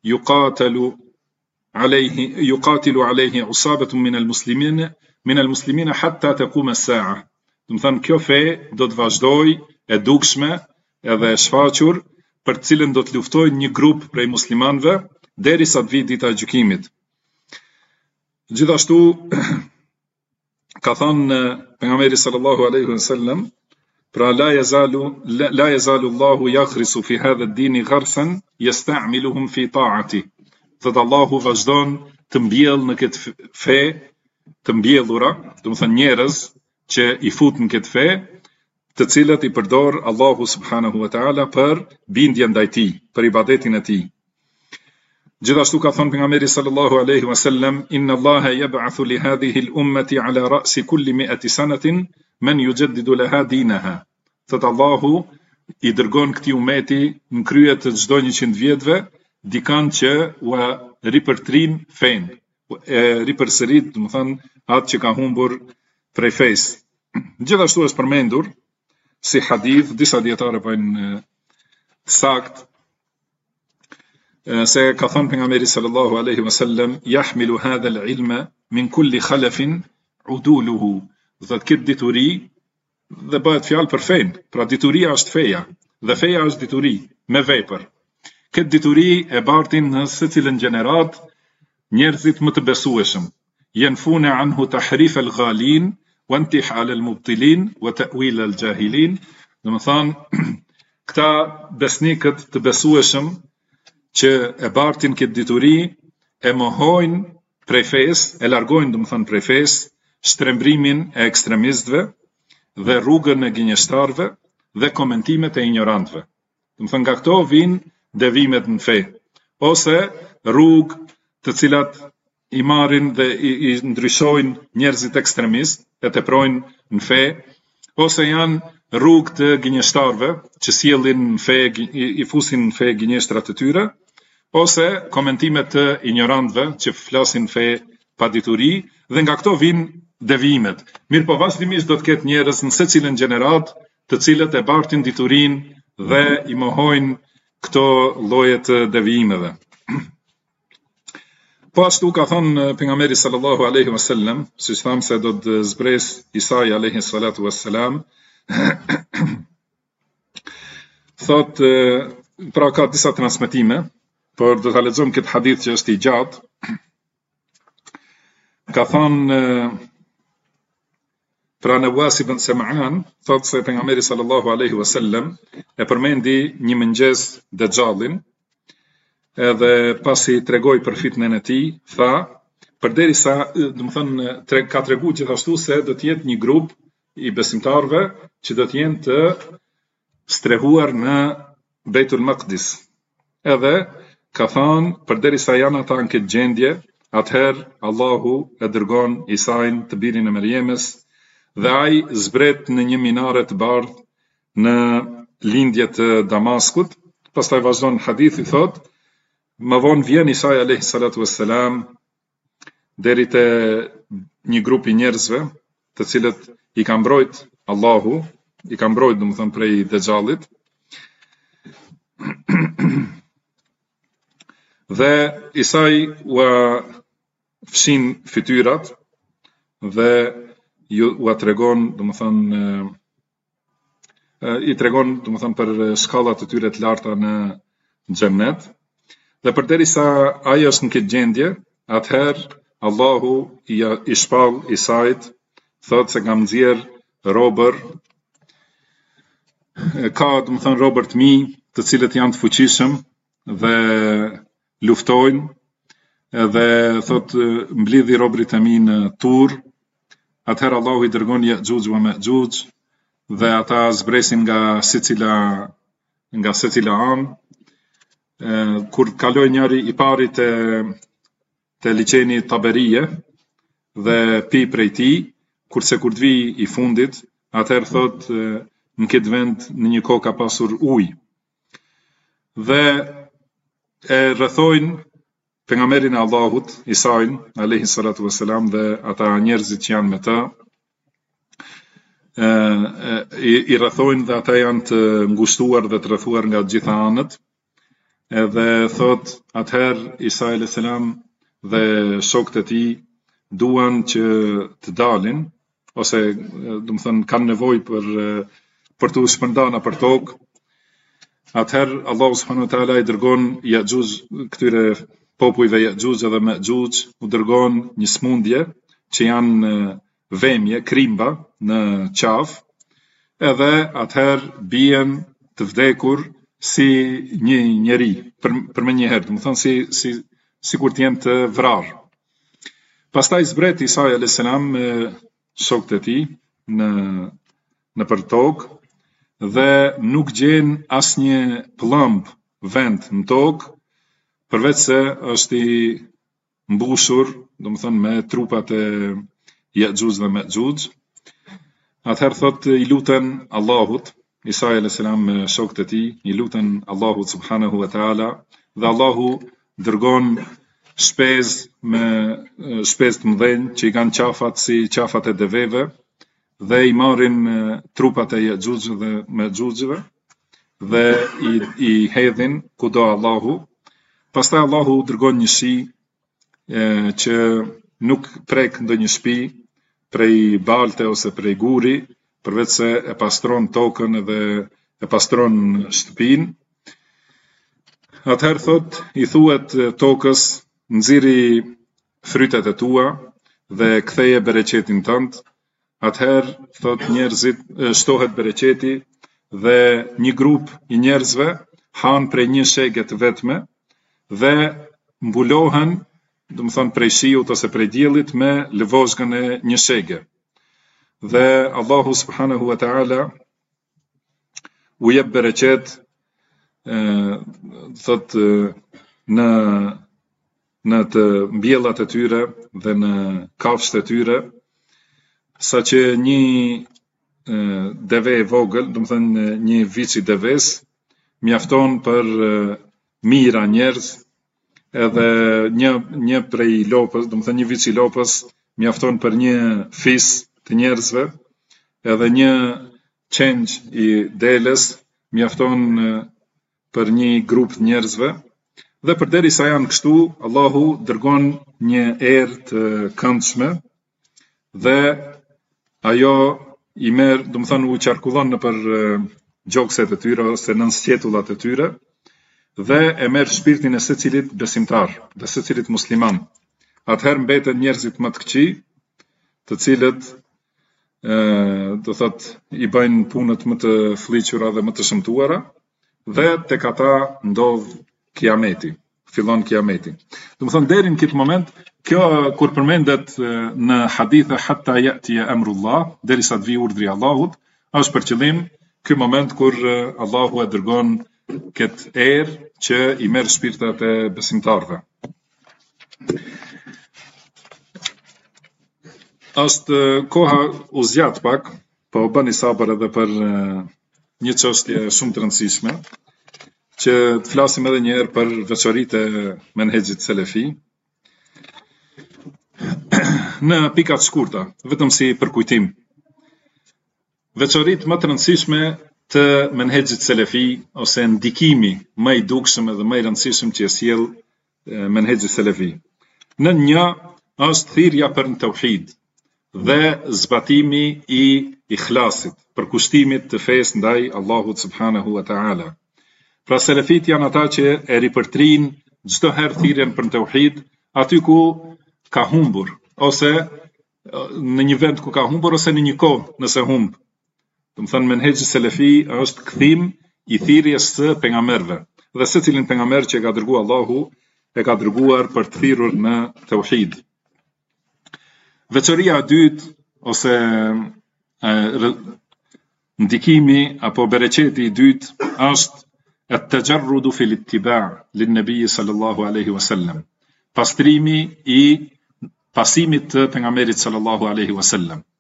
yuqatilu alayhi usabatun min al-muslimin hatta taqum as-sa'a. Do të thonë kjo fe do të vazhdojë e dukshme edhe e shfaqur, për të cilën do të luftojnë një grup prej muslimanëve derisa të vijë dita e gjykimit. Gjithashtu ka thënë pejgamberi sallallahu alaihi wasallam, pra la yazalu Allahu yaghrisu fi hadha ad-din gharsan yasta'miluhum fi ta'ati. Thot Allahu vazhdon të mbjell në këtë fe të mbjellura, do të thënë njerëz që i fut në këtë fe, të cilët i përdor Allahu subhanahu wa ta'ala për bindjen ndaj tij, për ibadetin e tij. Gjithashtu ka thënë pejgamberi sallallahu alaihi wasallam, inna Allaha yab'athu li hadhihi al-ummati ala ra'si kulli 100 sanatin man yujaddidu laha dinaha. Thot Allahu i dërgon këtij umeti në krye të çdo 100 vjetëve dikan që ua ripërtrin fen, e ripërsërit, do të thënë atë që ka humbur prej fesë. Gjithashtu është përmendur si hadith, disa dietarë bëjnë sakt, se ka thënë pejgamberi sallallahu alaihi wasallam, yahmilu hadha al-ilma min kulli khalafin uduluhu. Do të këtë dituri dhe bëhet fjalë për fen. Pra dituria është feja dhe feja është dituri me vepër. Këtë dituri e bartin në secilën gjenerat njerëzit më të besueshëm. Yanfuna anhu tahrif al-ghalin wa intihal al-mubtilin wa ta'wil al-jahilin. Do të thonë këta besnikët të besueshëm që e bartin këtë dituri, e mohojnë prej fesë, e largojnë do të thonë prej fesë shtrembrimin e ekstremistëve dhe rrugën e gënjeshtarëve dhe komentimet e ignorantëve. Do të thonë nga këto vijnë devimet në fe, ose rrugë të cilat i marrin dhe i ndryshojnë njerëzit ekstremistë e teprojnë në fe, ose janë rrugë të gënjeshtarëve që sjellin në fe, i fusin në fe gënjeshtrat e tyre, ose komentimet të ignorantëve që flasin fe pa dituri, dhe nga këto vijnë devimet. Mirë po vazhdimisht do të ketë njerëz në secilën gjenerat të cilët e bartin diturinë dhe i mohojnë këto lloje të devijimeve. Po ashtu ka thënë pejgamberi sallallahu alaihi wasallam, siç thamë se do të zbres Isa alaihi salatu wassalam, thot, pra ka disa transmetime, por do ta lexojmë këtë hadith që është i gjatë. Ka thënë pra Nawas ibn Sam'an, thot se pejgamberi sallallahu alaihi wasallam e përmendi një mëngjes Dejjalin, edhe pasi tregoi për fitnën e tij, tha, përderisa, do të thënë, ka treguar gjithashtu se do të jetë një grup i besimtarëve që do të jenë të strehuar në Beitul Maqdis. Edhe ka thënë, përderisa janë ata në këtë gjendje, atëherë Allahu e dërgon Isain të birin e Meriemës, dhe ai zbret në një minare të bardhë në lindje të Damaskut. Pastaj vazhdon hadithi, thot, më vonë vjen Isa alayhi salatu wassalam deri te një grup i njerëzve, të cilët i ka mbrojt Allahu, i ka mbrojt domethënë prej Dejjallit. Dhe Isai ua fshin fytyrat dhe ua tregon, domethënë i tregon domethënë për shkallat e tyre të larta në xhennet. Dhe përderisa ai është në këtë gjendje, atëherë Allahu i shpall Isait, thotë se kam nxjerr robër, ka domethënë robër të mi, të cilët janë të fuqishëm dhe luftojnë, edhe thotë mblidhi robërit e mi në Tur. Atëherë Allahu i dërgon Ya'juj wa Ma'juj dhe ata zbresin nga secila anë. Kur kaloi njëri i pari te liçeni Taberije dhe pi prej tij, kurse kur të vi i fundit, atëherë thot në këtë vend në një kohë ka pasur ujë. Dhe e rrethojnë pejgamberin e Allahut, Isain alayhi salatu wassalam, dhe ata njerëzit që janë me të, i rrethojnë dhe ata janë të ngushtuar dhe të rrethuar nga të gjitha anët. Edhe thot atëherë Isa alayhis salam dhe shokët e tij duan që të dalin, ose do të thënë kanë nevojë për të shpërndana për tokë. Atëherë Allahu subhanahu wa taala i dërgon Ya'juj, këtyre popujve Ya'juj dhe Ma'juj, u dërgon një smundje që janë vemje, krimba në qafë, edhe atëherë bien të vdekur si një njeri për më njëherë, do të thonë si kur të jenë të vrarë. Pastaj zbret Isa alayhis salam me shokët e tij në për tokë dhe nuk gjen asnjë plumb vend në tokë përveç se është i mbushur, do të thonë me trupat e Ya'juj dhe Ma'juj. Atëherë thot i luten Allahut, Isa alayhis salam me shokët e tij i luten Allahut subhanahu wa taala, dhe Allahu dërgon shpezë të mëdhenj që i kanë qafat si qafat e deveve dhe i marrin trupat e Ya'juj dhe Ma'jujve dhe i hedhin kudo Allahu. Pastaj Allahu dërgon një shi që nuk prek ndonjë shtëpi prej balte ose prej guri, përveç se e pastron tokën edhe e pastron shtëpinë. Atëherë thot, i thuhet tokës, nxirri frytet e tua dhe ktheje bereqetin tënd. Atëherë thot njerëzit, shtohet bereqeti dhe një grup i njerëzve han prej një shege të vetme dhe mbulohen, do të thonë prej shiut ose prej diellit, me lëvozhgën e një shege. Dhe Allahu subhanahu wa taala u jep bereqet, thot në të mbjellat e tyre dhe në kafshët e tyre, saqë një deve e vogël, do të thënë një viç i deves, mjafton për mijëra njerëz, edhe një prej lopës, do të thënë një viç i lopës mjafton për një fis të njerëzve, edhe një qenj i deles mjafton për një grup të njerëzve. Dhe përderisa janë kështu, Allahu dërgon një erë të këndshme dhe ajo i merr, do të thonë u qarkullon nëpër gjokset e tyre ose nën sqetullat e tyre dhe e merr shpirtin e secilit besimtar, dhe secilit musliman. Atëherë mbeten njerëzit më të këqij, të cilët do thot i bëjnë punët më të fllihura dhe më të shëmtuara, dhe tek ata ndodh kiameti, fillon kiameti. Do të thonë deri në këtë moment, kjo kur përmendet në hadithe hatta ya'ti amrullah, derisa të vi urdhri i Allahut, është për qëllim ky moment kur Allahu e dërgon këtë erë që i merr shpirtat e besimtarëve. Është koha u zgjat pak, po bëni sabër edhe për një çështje shumë të rëndësishme, që të flasim edhe një herë për veçoritë e menhexhit selefi. Në pikat shkurta, vetëm si përkujtim. Veçoritë më të rëndësishme të menhexhit selefi, ose ndikimi më i dukshëm edhe më i rëndësishëm që e sjell menhexhi selefi. Në një është thirrja për tauhid dhe zbatimi i ikhlasit, përkushtimit të fesë ndaj Allahut subhanahu wa taala. Pra selefit janë ata që e ripërtrin çdo herë thirrjen për tauhid aty ku ka humbur, ose në një vend ku ka humbur, ose në një kohë nëse humb. Do të thënë menhexhi selefi është kthim i thirrjes së pejgamberëve, dhe secilin pejgamber që e ka dërguar Allahu e ka dërguar për të thirrur në tauhid. Veçoria e dytë ose ndikimi apo bereqeti i dytë është at-tajarrudu fil ittiba' lin-nabi sallallahu alaihi wasallam. Pastrimi i pasimit të pejgamberit sallallahu alaihi wasallam.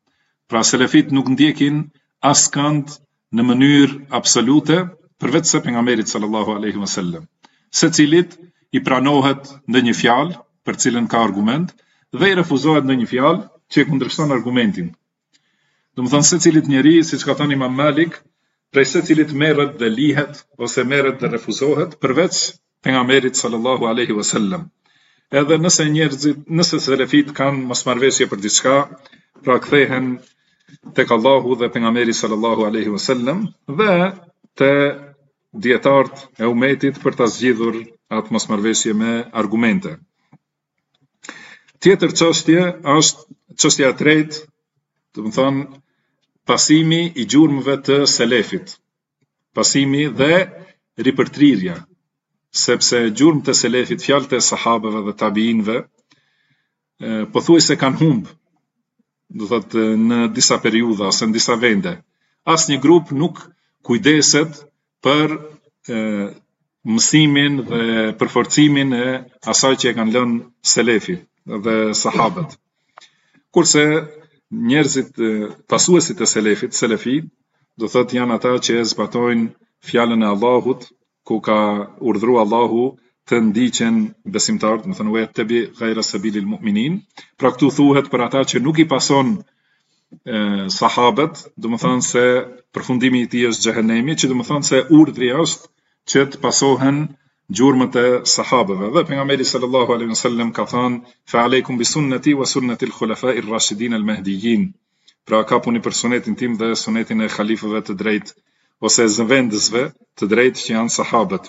Pra selefit nuk ndjekin askënd në mënyrë absolute përveç se pejgamberit sallallahu alaihi wasallam. Secilit i pranohet ndonjë fjalë për cilën ka argument dhe i refuzohet ndonjë fjalë që e kundërshton argumentin. Domethënë secilit njeri, siç ka thënë Imam Malik, prej secilit merret dhe lihet ose merret dhe refuzohet përveç pejgamberit sallallahu alaihi wasallam. Edhe nëse selefit kanë mosmarrveshje për diçka, pra kthehen tek Allahu dhe pejgamberi sallallahu alaihi wasallam dhe te dietarët e umetit për ta zgjidhur atë mosmarrveshje me argumente. Tjetër çështje është çështja e tretë, do të thonë pasimi i gjurmëve të selefit. Pasimi dhe ripërtrirja, sepse gjurmët e selefit, fjalët e sahabeve dhe tabiinëve, pothuajse kanë humbë, do thotë në disa periudha ose në disa vende. Asnjë grup nuk kujdeset për mësimin dhe përforcimin e asaj që e kanë lënë selefi dhe sahabët. Kurse njerëzit pasuesit e selefit, selefi, do thotë janë ata që zbatojnë fjalën e Allahut, ku ka urdhëruar Allahu të ndiqen besimtarët, më thënë wattabi ghayra sabilil mu'minin. Pra këtu thuhet për ata që nuk i pason sahabët, do të thonë se përfundimi i tij është xhehenemi, që do të thonë se urdhri është që të pasohen gjurmët e sahabëve. Dhe pejgamberi sallallahu alaihi wasallam ka thënë fa aleikum bi sunnati wa sunnati al-khulafa'ir rashidin al-mahdiyyin. Pra kapuni për sunetin tim dhe sunetin e halifëve të drejtë ose zëvendësve të drejtë që janë sahabët.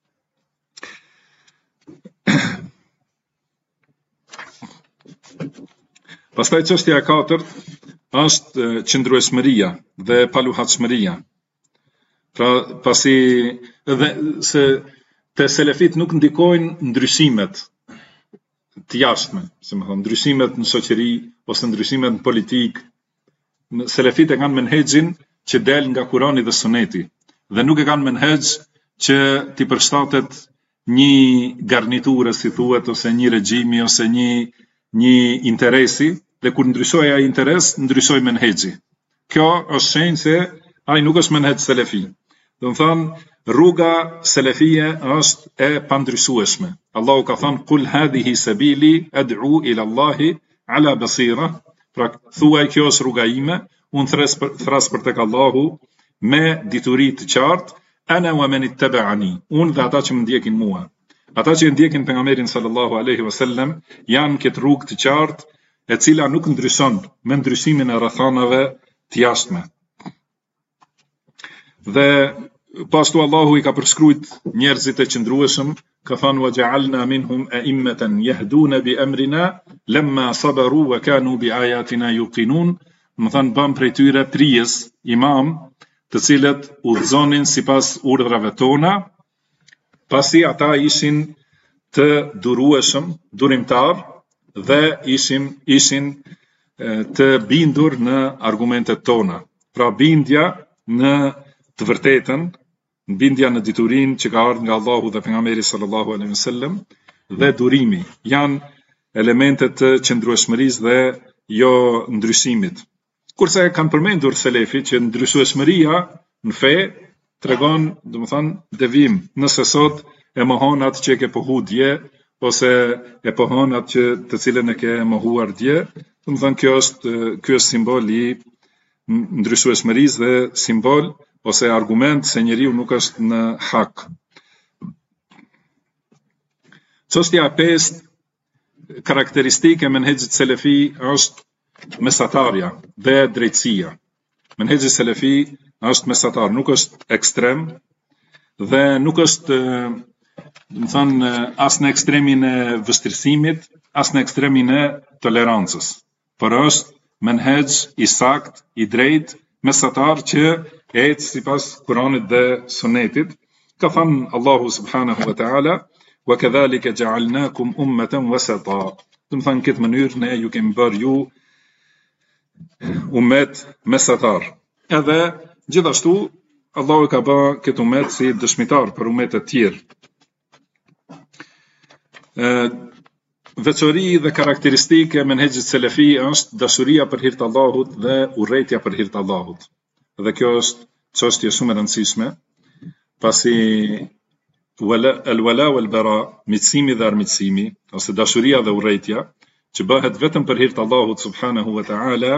Pastaj çështja e katërt është qëndrueshmëria dhe paluhatshmëria. Pra pasi edhe se te selefit nuk ndikojnë ndryshimet të jashtme, si më thonë, ndryshimet në shoqëri ose ndryshimet në politikë. Selefit e kanë menhexhin që del nga Kurani dhe Suneti dhe nuk e kanë menhexh që t'i përshtatet një garniture, si thuhet, ose një regjimi ose një interesi, dhe kur ndryshoj ai interes, ndryshoj menhexhi. Kjo është shenjë se ai nuk është menhexh selefi. Do të thonë, rruga selefie është e pandryshueshme. Allahu ka thënë kul hadhihi sabili ad'u ila Allahi ala basira. Pra thuaj kjo është rruga ime, unë thras për tek Allahu me dituri të qartë, ana wa man ittaba'ani, unë dhe ata që më ndjekin mua. Ata që ndjekin pejgamberin sallallahu alaihi wasallam janë këtë rrugë të qartë, e cila nuk ndryshon me ndryshimin e rrethanave të jashtme. Dhe pastu Allahu i ka përshkruajt njerëzit e qëndrueshëm, ka thënë wa ja'alna minhum a'immatan yahduna bi amrina lamma sabaru wa kanu bi ayatina yuqinun. Më thënë bëm prej tyre prijes, imam, të cilët udhëzonin sipas urdhrave tona, pasi ata ishin të durueshëm, durimtar, dhe ishin të bindur në argumentet tona. Pra bindja në të vërtetën, bindja në diturinë që ka ardhur nga Allahu dhe pejgamberi sallallahu alaihi wasallam dhe durimi janë elementet të qëndrueshmërisë dhe jo ndryshimit. Kurse kanë përmendur selefi që ndryshueshmëria në fe tregon, domethënë, devim. Nëse sot e mohon atë që e ke pohu dje, ose e pohon atë që të cilën e ke mohuar dje, domethënë ky është simbol i ndryshueshmërisë dhe simbol ose argument se njeriu nuk është në hak. Çështja e pestë karakteristike e menhexhit selefi është mesatarja dhe drejtësia. Menhexhi selefi është mesatar, nuk është ekstrem dhe nuk është do të thonë as në ekstremin e vështirësimit, as në ekstremin e tolerancës, por është menhexh i sakt, i drejtë, mesatar që ecë sipas Kuranit dhe Sunetit. Ka thënë Allahu subhanahu wa ta'ala wa kadhalika ja'alnakum ummatan wasata. Do të thonë këtë mënyrë ne ju kemi bërë ju ummet mesatar. Edhe gjithashtu Allahu ka bërë këtë ummet si dëshmitar për ummetet tjerë. veçori dhe karakteristike menhexhit selefi është dashuria për hir të Allahut dhe urrejtja për hir të Allahut. Dhe kjo është çështje shumë e rëndësishme, pasi al-wala wal-bara, miqësimi dhe armiqësimi, ose dashuria dhe urrejtja, që bëhet vetëm për hir të Allahut subhanahu wa ta'ala,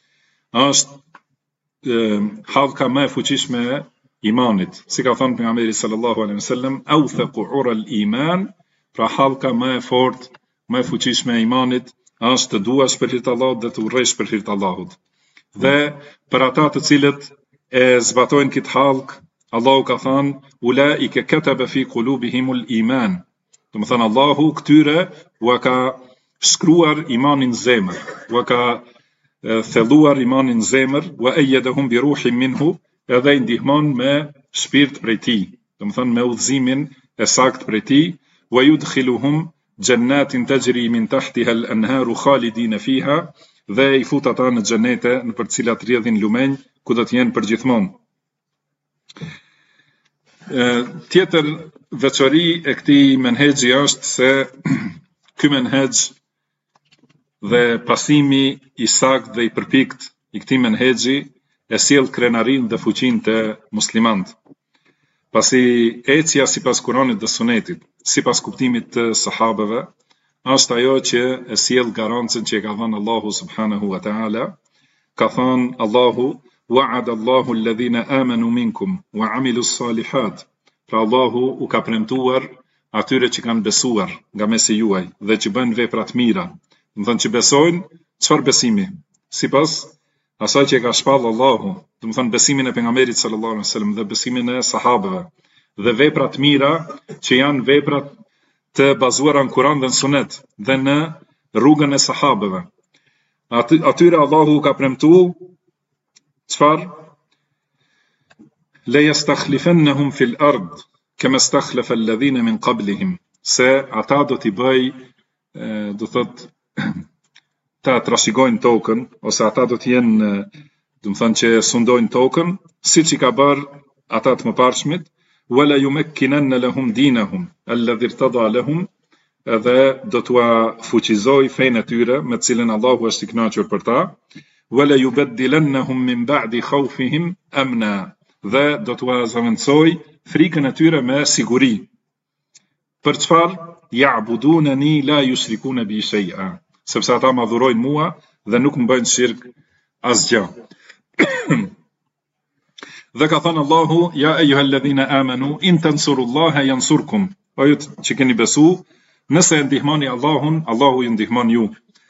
është hallka më e fuqishme e imanit. Si ka thënë pejgamberi sallallahu alaihi wasallam, awthaqu ura al-iman, pra hallka më e fortë, më e fuqishme e imanit është të duash për hir të Allahut dhe të urrësh për hir të Allahut. Dhe për ata të cilët e zbatojnë këtë hallk, Allahu ka thënë ulaika kataba fi qulubihimul iman. Do të thënë Allahu këtyre u ka shkruar imanin në zemër, u ka thelluar imanin në zemër, wa ayyadahum bi ruhin minhu, edhe i ndihmon me shpirt prej tij, do të thënë me udhëzimin e saktë prej tij, wa yudkhiluhum jannatin tajri min tahtiha al-anharu khalidin fiha, dhe i fut ata në xhenete në për të cilat rrjedhin lumenj, ku do të jenë përgjithmonë. Tjetër veçori e këtij menhexhi është se ky menhexh dhe pasimi i saktë dhe i përpikt i këtij menhexhi e sjell krenarin dhe fuqinë të muslimanët. Pasi ecja sipas Kuranit dhe Sunetit, sipas kuptimit të sahabeve, është ajo që e sjell garancën që e ka dhënë Allahu subhanahu wa ta'ala. Ka thënë Allahu wa'ada Allahu alladhina amanu minkum wa 'amilus salihat. Pra Allahu u ka premtuar atyre që kanë besuar nga mesi juaj dhe që bëjnë vepra të mira. Do të thënë që besojnë, çfarë besimi? Sipas asaj që ka shpallë Allahu, do të thënë besimin e pejgamberit sallallahu alaihi wasallam dhe besimin e sahabeve, dhe vepra të mira që janë vepra të bazuara në Kur'an dhe në Sunet dhe në rrugën e sahabeve. Atyre Allahu ka premtuar çfarë? La yastakhlifannahum fil ard kama istakhlafa alladhina min qablihim, se ata do t'i bëj, do thot, ta trashëgojnë tokën, ose ata do të jenë, do të thënë që sundojnë tokën, siç i ka bërë ata të mëparshmit, wala yumakkinanna lahum dinahum alladhi irtada lahum, edhe do t'ua fuqizoj fenë e tyre me të cilën Allahu është i kënaqur për ta, wala yubaddilannahum min ba'di khawfihim amna, dhe do t'ua zavendësoj frikën e tyre me siguri. Për çfarë? Ya'budunani la yushrikuna bi shay'a, sepse ata më adhurojnë mua dhe nuk më bëjnë shirk asgjë. Dhe ka thënë Allahu, ja ejuhalladhina amanu, in tansurullaha yansurkum. O ju që keni besu, nëse e ndihmoni Allahun, Allahu ju ndihmon ju.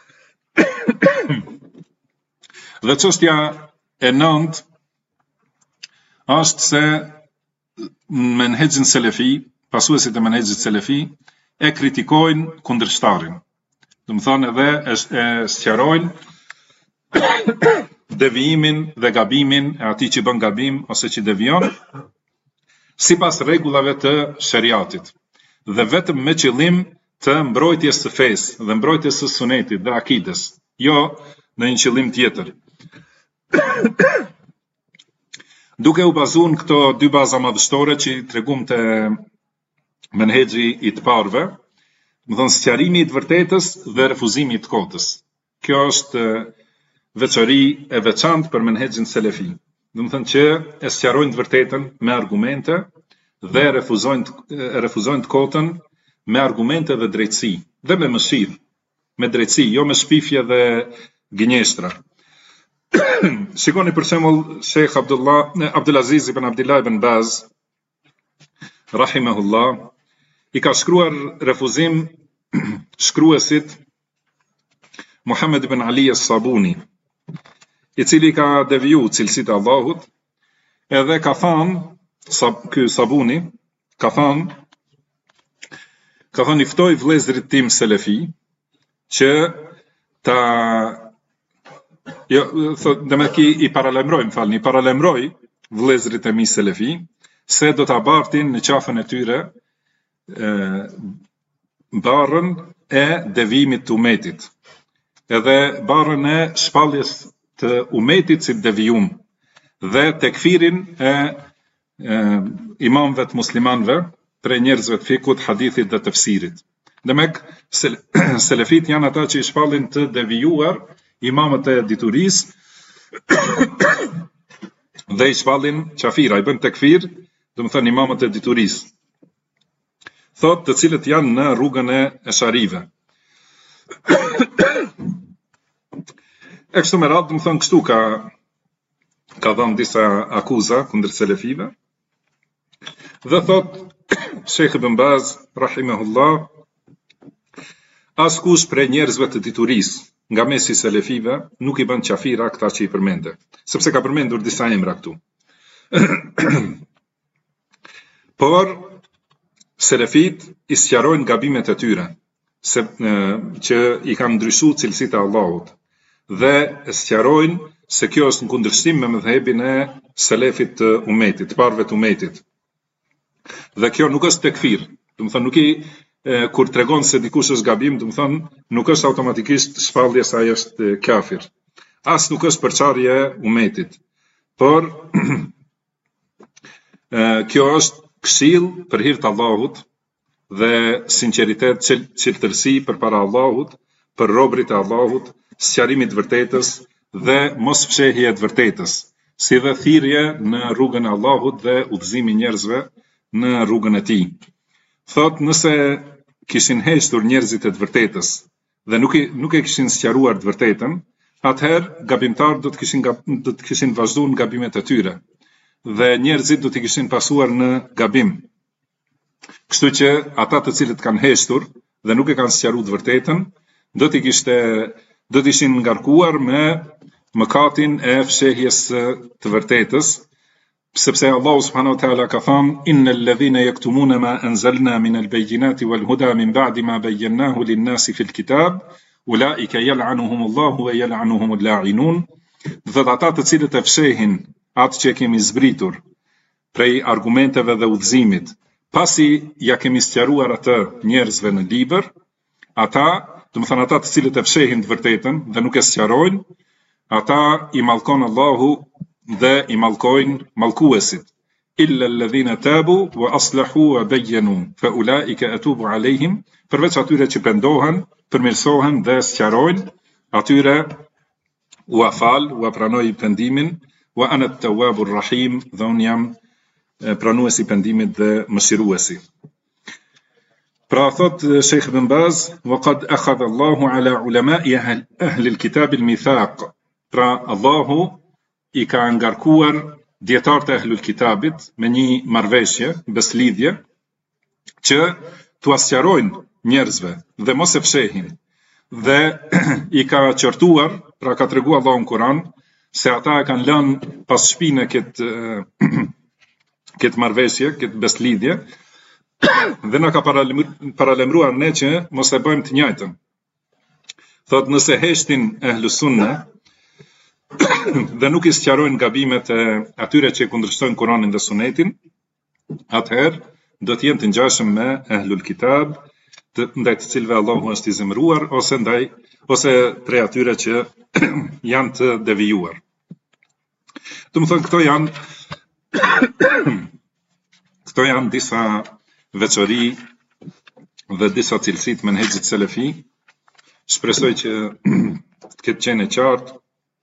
Dhe çështja e nëntë është se menhexhin selefi, pasuesit e menhexhit selefi, e kritikojnë kundërshtarin. Do të thonë edhe e sqarojnë devijimin dhe gabimin e atij që bën gabim ose që devion sipas rregullave të shariatit, dhe vetëm me qëllim të mbrojtjes së fesë dhe mbrojtjes së sunetit dhe akides, jo në një qëllim tjetër. Duke u bazuar në këto dy baza madhështore që i tregum të menhexhi i të parëve, do të thonë sqarimi i të vërtetës dhe refuzimi i të kotës. Kjo është veçori e veçantë për menhexhin selefi. Do të thënë që e sqarojnë të vërtetën me argumente dhe refuzojnë të kotën me argumente dhe drejtësi, dhe me mëshirë, me drejtësi, jo me shpifje dhe gënjeshtra. Shikoni për shembull Sheikh Abdulaziz ibn Abdullah ibn Baz, rahimahullah, i ka shkruar refuzim shkruesit Muhammed ibn Ali as-Sabuni, i cili ka deviju cilësitë e Allahut, edhe ka thënë, ky Sabuni, ka thënë i ftoj vëllezërit tim selefi që ta i paralajmëroj vëllezërit e mi selefi se do ta bartin në qafën e tyre barrën e devimit të umetit, edhe barrën e shpalljes të umetit si devijum, dhe tekfirin e imamëve të muslimanëve, prej njerëzve të fikut, hadithit dhe tefsirit. Demek selefit janë ata që i shpallin të devijuar imamët e diturisë dhe i shpallin qafira, i bën tekfir, do të thënë imamët e diturisë. Thot të cilët janë në rrugën e esharive. E kështu me radhë, do të thënë kështu ka dhënë disa akuza kundër selefive. Dhe thot Sheikh Ibn Baz rahimahullah, askush prej njerëzve të diturisë nga mesi selefive nuk i bën qafira këta që i përmende, sepse ka përmendur disa emra këtu. Por selefit i sqarojnë gabimet e tyre, që i kanë ndryshuar cilësitë e Allahut, dhe sqarojnë se kjo është në kundërshtim me mëdhëbin e selefit të umetit, të parëve të umetit. Dhe kjo nuk është tekfir, do të thënë nuk i kur tregon se dikush është gabim, do të thënë nuk është automatikisht shpallje se ai është kafir. As nuk është përçarje umetit. Por kjo është këshill për hir të Allahut dhe sinqeritet, qiltërsi përpara Allahut, për robrit e Allahut, sqarimi të vërtetës dhe mos fshehje të vërtetës, si dhe thirrje në rrugën e Allahut dhe udhëzimi njerëzve në rrugën e tij. Thot nëse kishin hequr njerëzit e të vërtetës dhe nuk e kishin sqaruar të vërtetën, atëherë gabimtarët do të kishin vazhduar në gabimet e tyre dhe njerëzit do të kishin pasuar në gabim. Kështu që ata të cilët kanë hequr dhe nuk e kanë sqaruar të vërtetën, do të ishin ngarkuar me mëkatin e fshehjes të vërtetës, sepse Allahu subhanahu wa taala ka thënë innal ladhina yaktumuna ma anzalna min al-bayyinati wal huda min ba'di ma bayyanahu lin-nasi fil kitab ulaika yal'anuhumullahu wa yal'anuhumul la'inun. Dhe ata të cilët e fshehin atë që kemi zbritur prej argumenteve dhe udhëzimit, pasi ja kemi sqaruar atë njerëzve në libër, ata, do të thënë ata të cilët e fshehin të vërtetën dhe nuk e sqarojnë, ata i mallkon Allahu dhe i mallkojnë mallkuesit. Illa alladhina tabu wa aslahu wa bayyanu fa ulaika atubu alehim, përveç atyre që pendohen, përmirësohen dhe sqarojnë, atyre u afal, u pranoj pendimin, wa ana at-tawwabur rahim, dhe unë jam pranuesi pendimit dhe mëshiruesi. Pra thot Sheikh Ibn Baz, wa qad akhadha Allahu ala ulama'i ahli al-kitab al-mithaq. Pra Allahu i ka ngarkuar dietarët e ahlul kitabit me një marrëveshje, beslidhje, që t'u sqarojnë njerëzve dhe mos e fshehin. Dhe i ka qortuar, pra ka treguar Allahu në Kur'an, se ata e kanë lënë pas shpinë këtë marrëveshje, këtë beslidhje, dhe na ka paralemruar ne që mos e bëjmë të njëjtën. Thot nëse heshtin ahlus sunne dhe nuk i sqarojnë gabimet e atyre që kundërshtojnë Kur'anin dhe Sunetin, atëherë do të jenë të ngjashëm me ahlul kitab, ndaj të cilëve Allahu është i zemëruar, ose prej atyre që janë të devijuar. Do të thënë këto janë disa veçori dhe disa cilësi të menhexhit selefi. Shpresoj që të ketë qenë qartë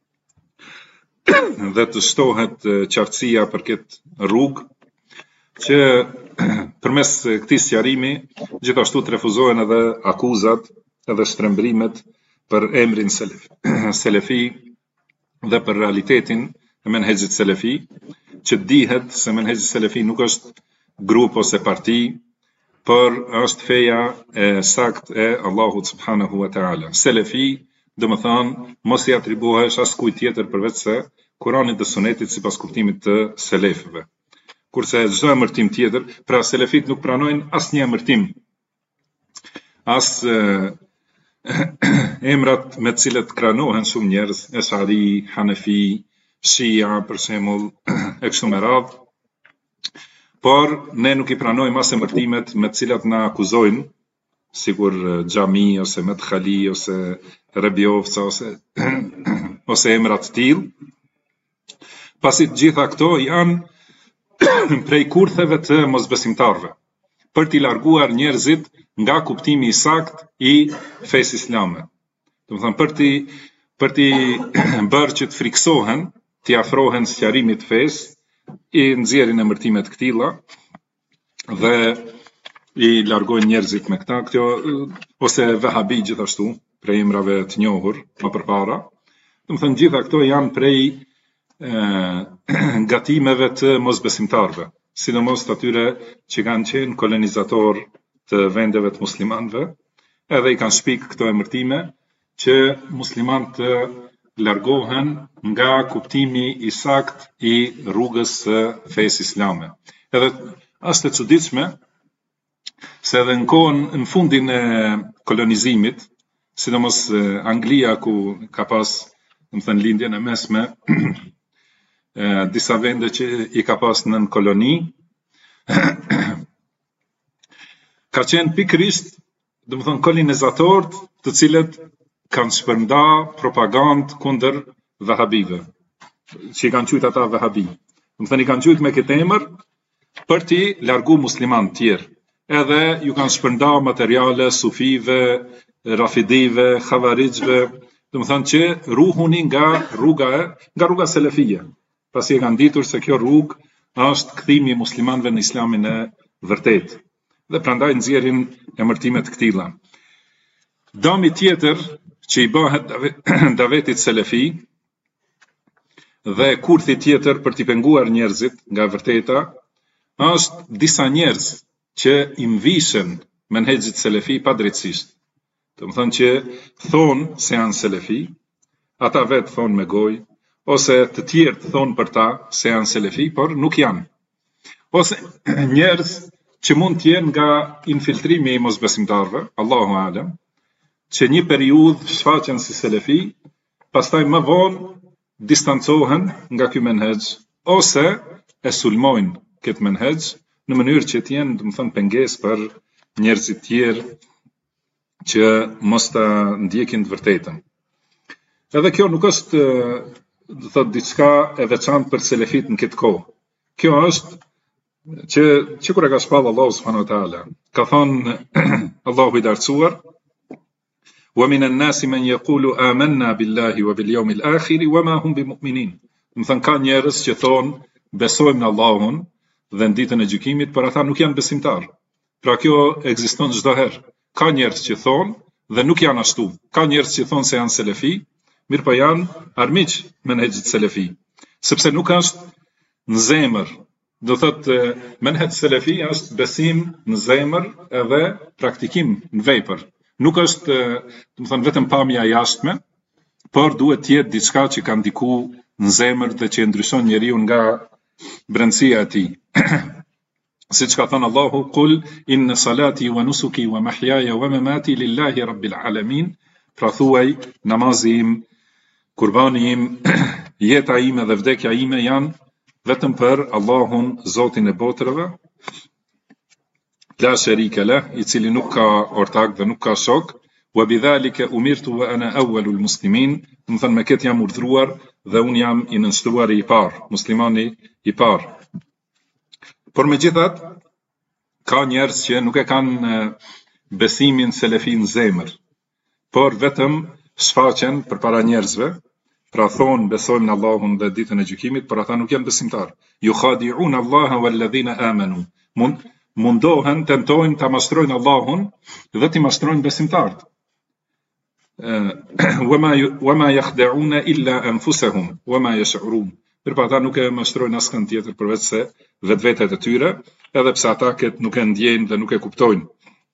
dhe të shtohet qartësia për këtë rrugë, që përmes këtij sqarimi gjithashtu të refuzohen edhe akuzat edhe shtrembrimet për emrin selefi dhe për realitetin e menhexhit selefi, që dihet se menhexhi selefi nuk është grup ose parti, por është feja e saktë e Allahut subhanahu wa taala. Selefi, do të thonë, mos i atribuohesh askujt tjetër përveç se Kuranit dhe Sunetit sipas kuptimit të selefëve. Kurse çdo emërtim tjetër, pra selefit nuk pranojnë asnjë emërtim. As emrat me të cilët krahanohen shumë njerëz, Eshari, Hanefi, Shia, për shembull, e kështu me radhë. Por ne nuk i pranojmë as emërtimet me të cilat na akuzojnë, sikur Xhami ose Medkhali ose Rebiovca ose emra të tillë. Pasi të gjitha këto janë prej kurtheve të mosbesimtarëve. për t'i larguar njerëzit nga kuptimi i sakt i fesë islame. Domethënë për t'i bërë që të friksohen, t'i afrohen sqarimit fesë, i nxjerrin emërtime të këtilla dhe i largojnë njerëzit me këta, ose Vahabi gjithashtu, prej emrave të njohur më përpara. Domethënë gjitha këto janë prej gatimeve të mosbesimtarëve, sidomos të atyre që kanë qenë kolonizator të vendeve të muslimanëve, edhe i kanë shpik këto emërtime që muslimanët të largohen nga kuptimi i sakt i rrugës së fesë islame. Edhe është e çuditshme se edhe në fundin e kolonizimit, sidomos Anglia ku ka pas, domethënë lindjen e mesme, disa vende që i ka pas nën koloni, ka qenë pikërisht, domethënë kolonizatorët të cilët kanë shpërnda propagandë kundër Vahabive, që i kanë qujtë ata Vahabi. Domethënë i kanë qujtë me këtë emër për t'i largu muslimanë tjerë. Edhe ju kanë shpërnda materiale sufive, rafidive, khavarixve, domethënë që ruhuni nga rruga selefie, pasi e kanë ditur se kjo rrugë është kthimi i muslimanëve në islamin e vërtet. Dhe prandaj nxjerrin emërtime të këtilla. Dami tjetër që i bëhet davetit selefi dhe kurthi tjetër për t'i penguar njerëzit nga vërteta është disa njerëz që i mvishen menhexhit selefi padrejtësisht. Domethënë që thonë se janë selefi, ata vetë thonë me gojë, ose të tjerë thonë për ta se janë selefi, por nuk janë. Ose njerëz që mund të jenë nga infiltrimi i mosbesimtarëve, Allahu alem, që një periudhë shfaqen si selefi, pastaj më vonë distancohen nga ky menhexh ose e sulmojnë këtë menhexh në mënyrë që të jenë, domethënë, pengesë për njerëzit tjerë që mos ta ndjekin të vërtetën. Edhe kjo nuk është, do thotë, diçka e veçantë për selefit në këtë kohë. Kjo është që kur e ka shpall Allahu subhanahu wa taala, ka thënë Allahu i lartësuar: "Wa minan nasi man yaqulu amanna billahi wa bil yawmil akhir wa ma hum bimu'minin." Domethënë ka njerëz që thonë besojmë në Allahun dhe në ditën e gjykimit, por ata nuk janë besimtarë. Pra kjo ekziston çdo herë. Ka njerëz që thonë dhe nuk janë ashtu. Ka njerëz që thonë se janë selefi, mirë po janë armiq menhexhit selefi, sepse nuk është në zemër. Do thotë menhexh selefi është besim në zemër edhe praktikim në vepër. Nuk është, domethënë, vetëm pamja jashtme, por duhet të jetë diçka që ka ndiku në zemër dhe që ndryshon njeriu nga brendësia e tij. Siç ka thënë Allahu: "Qul inna salati wa nusuki wa mahyaya wa mamati lillahi rabbil alamin." Pra thuaj, namazi im, kurbani im, jeta ime dhe vdekja ime janë vetëm për Allahun, Zotin e botrave, la sharika lah, i cili nuk ka ortak dhe nuk ka shok, wa bidhalika umirtu wa ana awwalul muslimin, do të thënë me këtë jam urdhëruar dhe un jam i nënshtruari i parë, muslimani i parë. Por megjithatë, ka njerëz që nuk e kanë besimin selefi në zemër, por vetëm shfaqen përpara njerëzve, pra thonë besojmë në Allahun dhe ditën e gjykimit, por ata nuk janë besimtarë. Yukhadi'un Allaha walladhina amanu. Mundohen, tentojnë ta mashtrojnë Allahun dhe t'i mashtrojnë besimtarët. Wama yakhda'una illa anfusahum wama yash'urun. Por ata nuk e mashtrojnë askën tjetër përveç se vetvetet e tyre, edhe pse ata këtë nuk e ndjejnë dhe nuk e kuptojnë.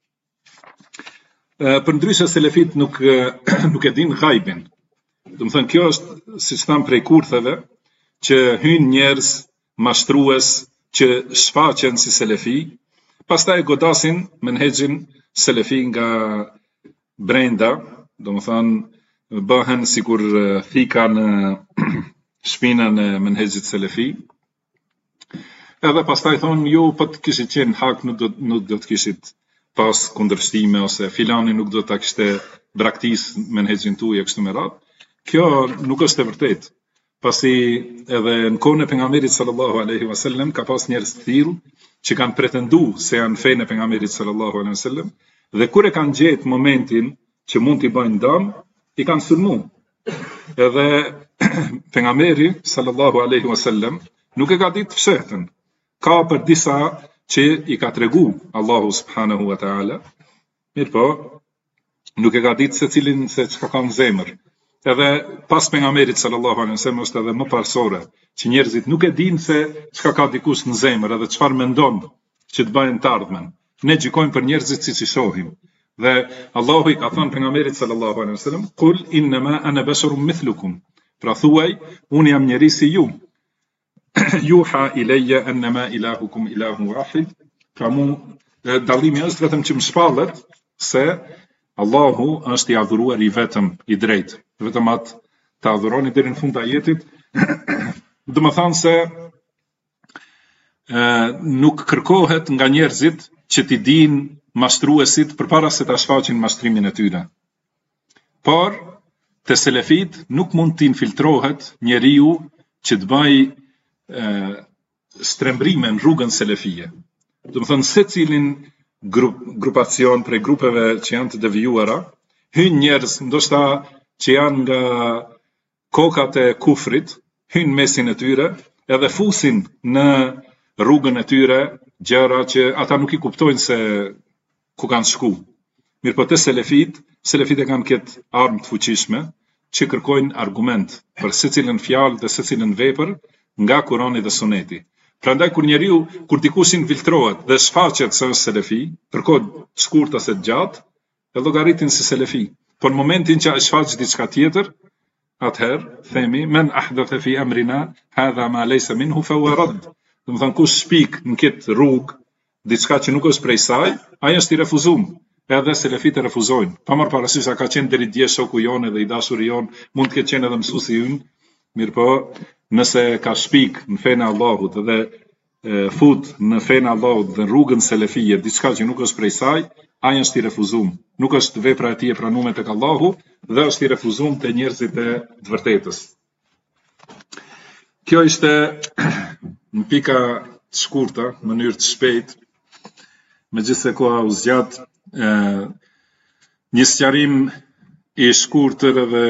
Përndryshe selefit nuk e din ghaibin. Do të thënë kjo është, siç tham, prej kurtheve që hyn njerëz mashtrues që shfaqen si selefi, pastaj godasin menhexhin selefi nga brenda, do të thënë bëhen sikur thika në shpinën e menhexhit selefi. Edhe pastaj thonë, ju po të kishit qenë hak, nuk do të kishit pas kundërshtime, ose filani nuk do ta kishte braktis menhexhin tuaj e kështu me radhë. Kjo nuk është e vërtetë, pasi edhe në kohën e pejgamberit sallallahu alaihi wasallam ka pas njerëz të tillë që kanë pretendu se janë fejnë e pejgamberit sallallahu alaihi wasallam, dhe kur e kanë gjetë momentin që mund t'i bëjnë dëm, i kanë sulmu. Edhe pejgamberi sallallahu alaihi wasallam nuk e ka ditë fshehtën. Ka për disa që i ka tregu Allahu subhanahu wa ta'ala, mirë po, nuk e ka ditë se cilin se çka ka në zemër. Edhe pas pejgamberit sallallahu alaihi wasallam është edhe më parsore që njerëzit nuk e dinë se çka ka dikush në zemër edhe çfarë mendon që të bëjnë të ardhmen. Ne gjykojmë për njerëzit siç i shohim. Dhe Allahu i ka thënë pejgamberit sallallahu alaihi wasallam, "Qul innama ana basharun mithlukum." Pra thuaj, unë jam njeri si ju. Juha ilayya annama ilahukum ilahun wahid. Pra dallimi është vetëm që më shpallet se Allahu është i adhuruar i vetëm, i drejtë. Vetëm atë të adhuroni deri në fund të ajetit. Do të thonë se nuk kërkohet nga njerëzit që t'i dinë mashtruesit përpara se ta shfaqin mashtrimin e tyre. Por te selefit nuk mund të infiltrohet njeriu që të bëj strembrime në rrugën selefie. Do të thonë se cilin grupacion prej grupeve që janë të devijuara, hyn njerëz ndoshta që janë nga kokat e kufrit, hyn mesin e tyre, edhe fusin në rrugën e tyre gjëra që ata nuk i kuptojnë se ku kanë shku. Mirë po të selefit e kanë këtë armë të fuqishme që kërkojnë argument për secilën fjalë dhe secilën vepër nga Kurani dhe Suneti. Prandaj kur dikush infiltrohet dhe shfaqet se është selefi, për kohë të shkurtë ose të gjatë, e llogaritin si selefi. Por në momentin që ai shfaq diçka tjetër, atëherë themi men ahdatha fi amrina hadha ma laysa minhu fa huwa radd. Do të thonë kush shpik në këtë rrugë diçka që nuk është prej saj, ai është i refuzuar. Edhe selefit e refuzojnë. Pa marrë parasysh sa ka qenë deri dje shoku jonë dhe i dashuri jonë, mund të ketë qenë edhe mësuesi ynë, mirë po, nëse ka shpik në fenë e Allahut dhe fut në fenë e Allahut dhe rrugën selefie, diçka që nuk është prej saj, ai është i refuzuar. Nuk është vepra e tij e pranuar tek Allahu dhe është i refuzuar te njerëzit e të vërtetës. Kjo ishte në pika të shkurta, në mënyrë të shpejtë, megjithëse koha u zgjat, një sqarim i shkurtër edhe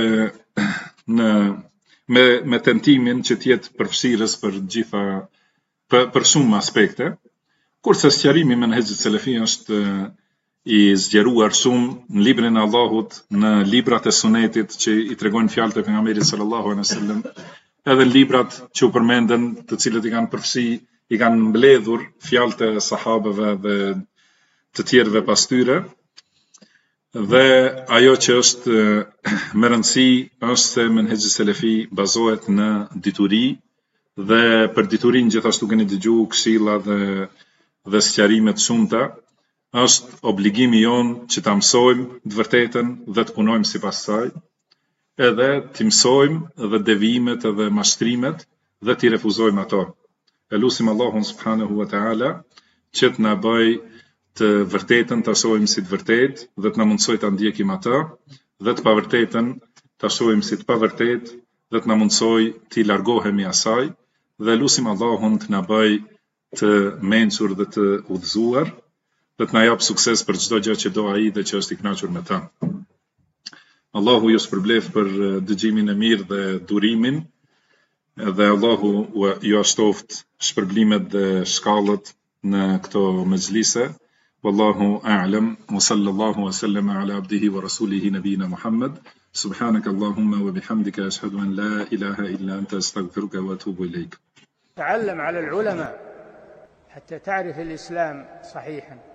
me tentimin që t'jetë përfshirës për gjitha për shumë aspekte, kurse sqarimi me menhexhit selefi është i zgjeruar shumë në librin e Allahut, në librat e Sunetit që i tregojnë fjalët e pejgamberit sallallahu alaihi wasallam, edhe në librat që u përmenden, të cilët i kanë i kanë mbledhur fjalët e sahabëve dhe të tjerëve pas tyre. Dhe ajo që është me rëndësi është se menhexhi selefi bazohet në dituri dhe për diturin gjithashtu keni dëgjuar këshilla dhe sqarime të shumta, është obligimi jonë që ta mësojmë të vërtetën dhe të punojmë sipas saj, edhe të mësojmë dhe devijimet edhe mashtrimet dhe të refuzojmë ato. Elusim Allahun subhanahu wa ta'ala që të na bëj të vërtetën të shohim si të vërtetë dhe të na mundsoj ta ndjekim atë, dhe të pavërtetën ta shohim si të pavërtetë dhe të na mundsoj të largohemi asaj, dhe lutim Allahun të na bëj të mençur dhe të udhëzuar, dhe të na jap sukses për çdo gjë që do ai dhe që është i kënaqur me ta. Allahu ju shpërblef për dëgjimin e mirë dhe durimin, dhe Allahu ju ashtoft shpërblimet dhe shkallët në këto mezhlise. Wallahu a'lam, wa sallallahu wa sallama ala abdihi wa rasulihi nabina Muhammad. Subhanaka Allahumma wa bihamdika ashhadu an la ilaha illa anta astaghfiruka wa atubu ilayk. تعلم على العلماء حتى تعرف الإسلام صحيحا.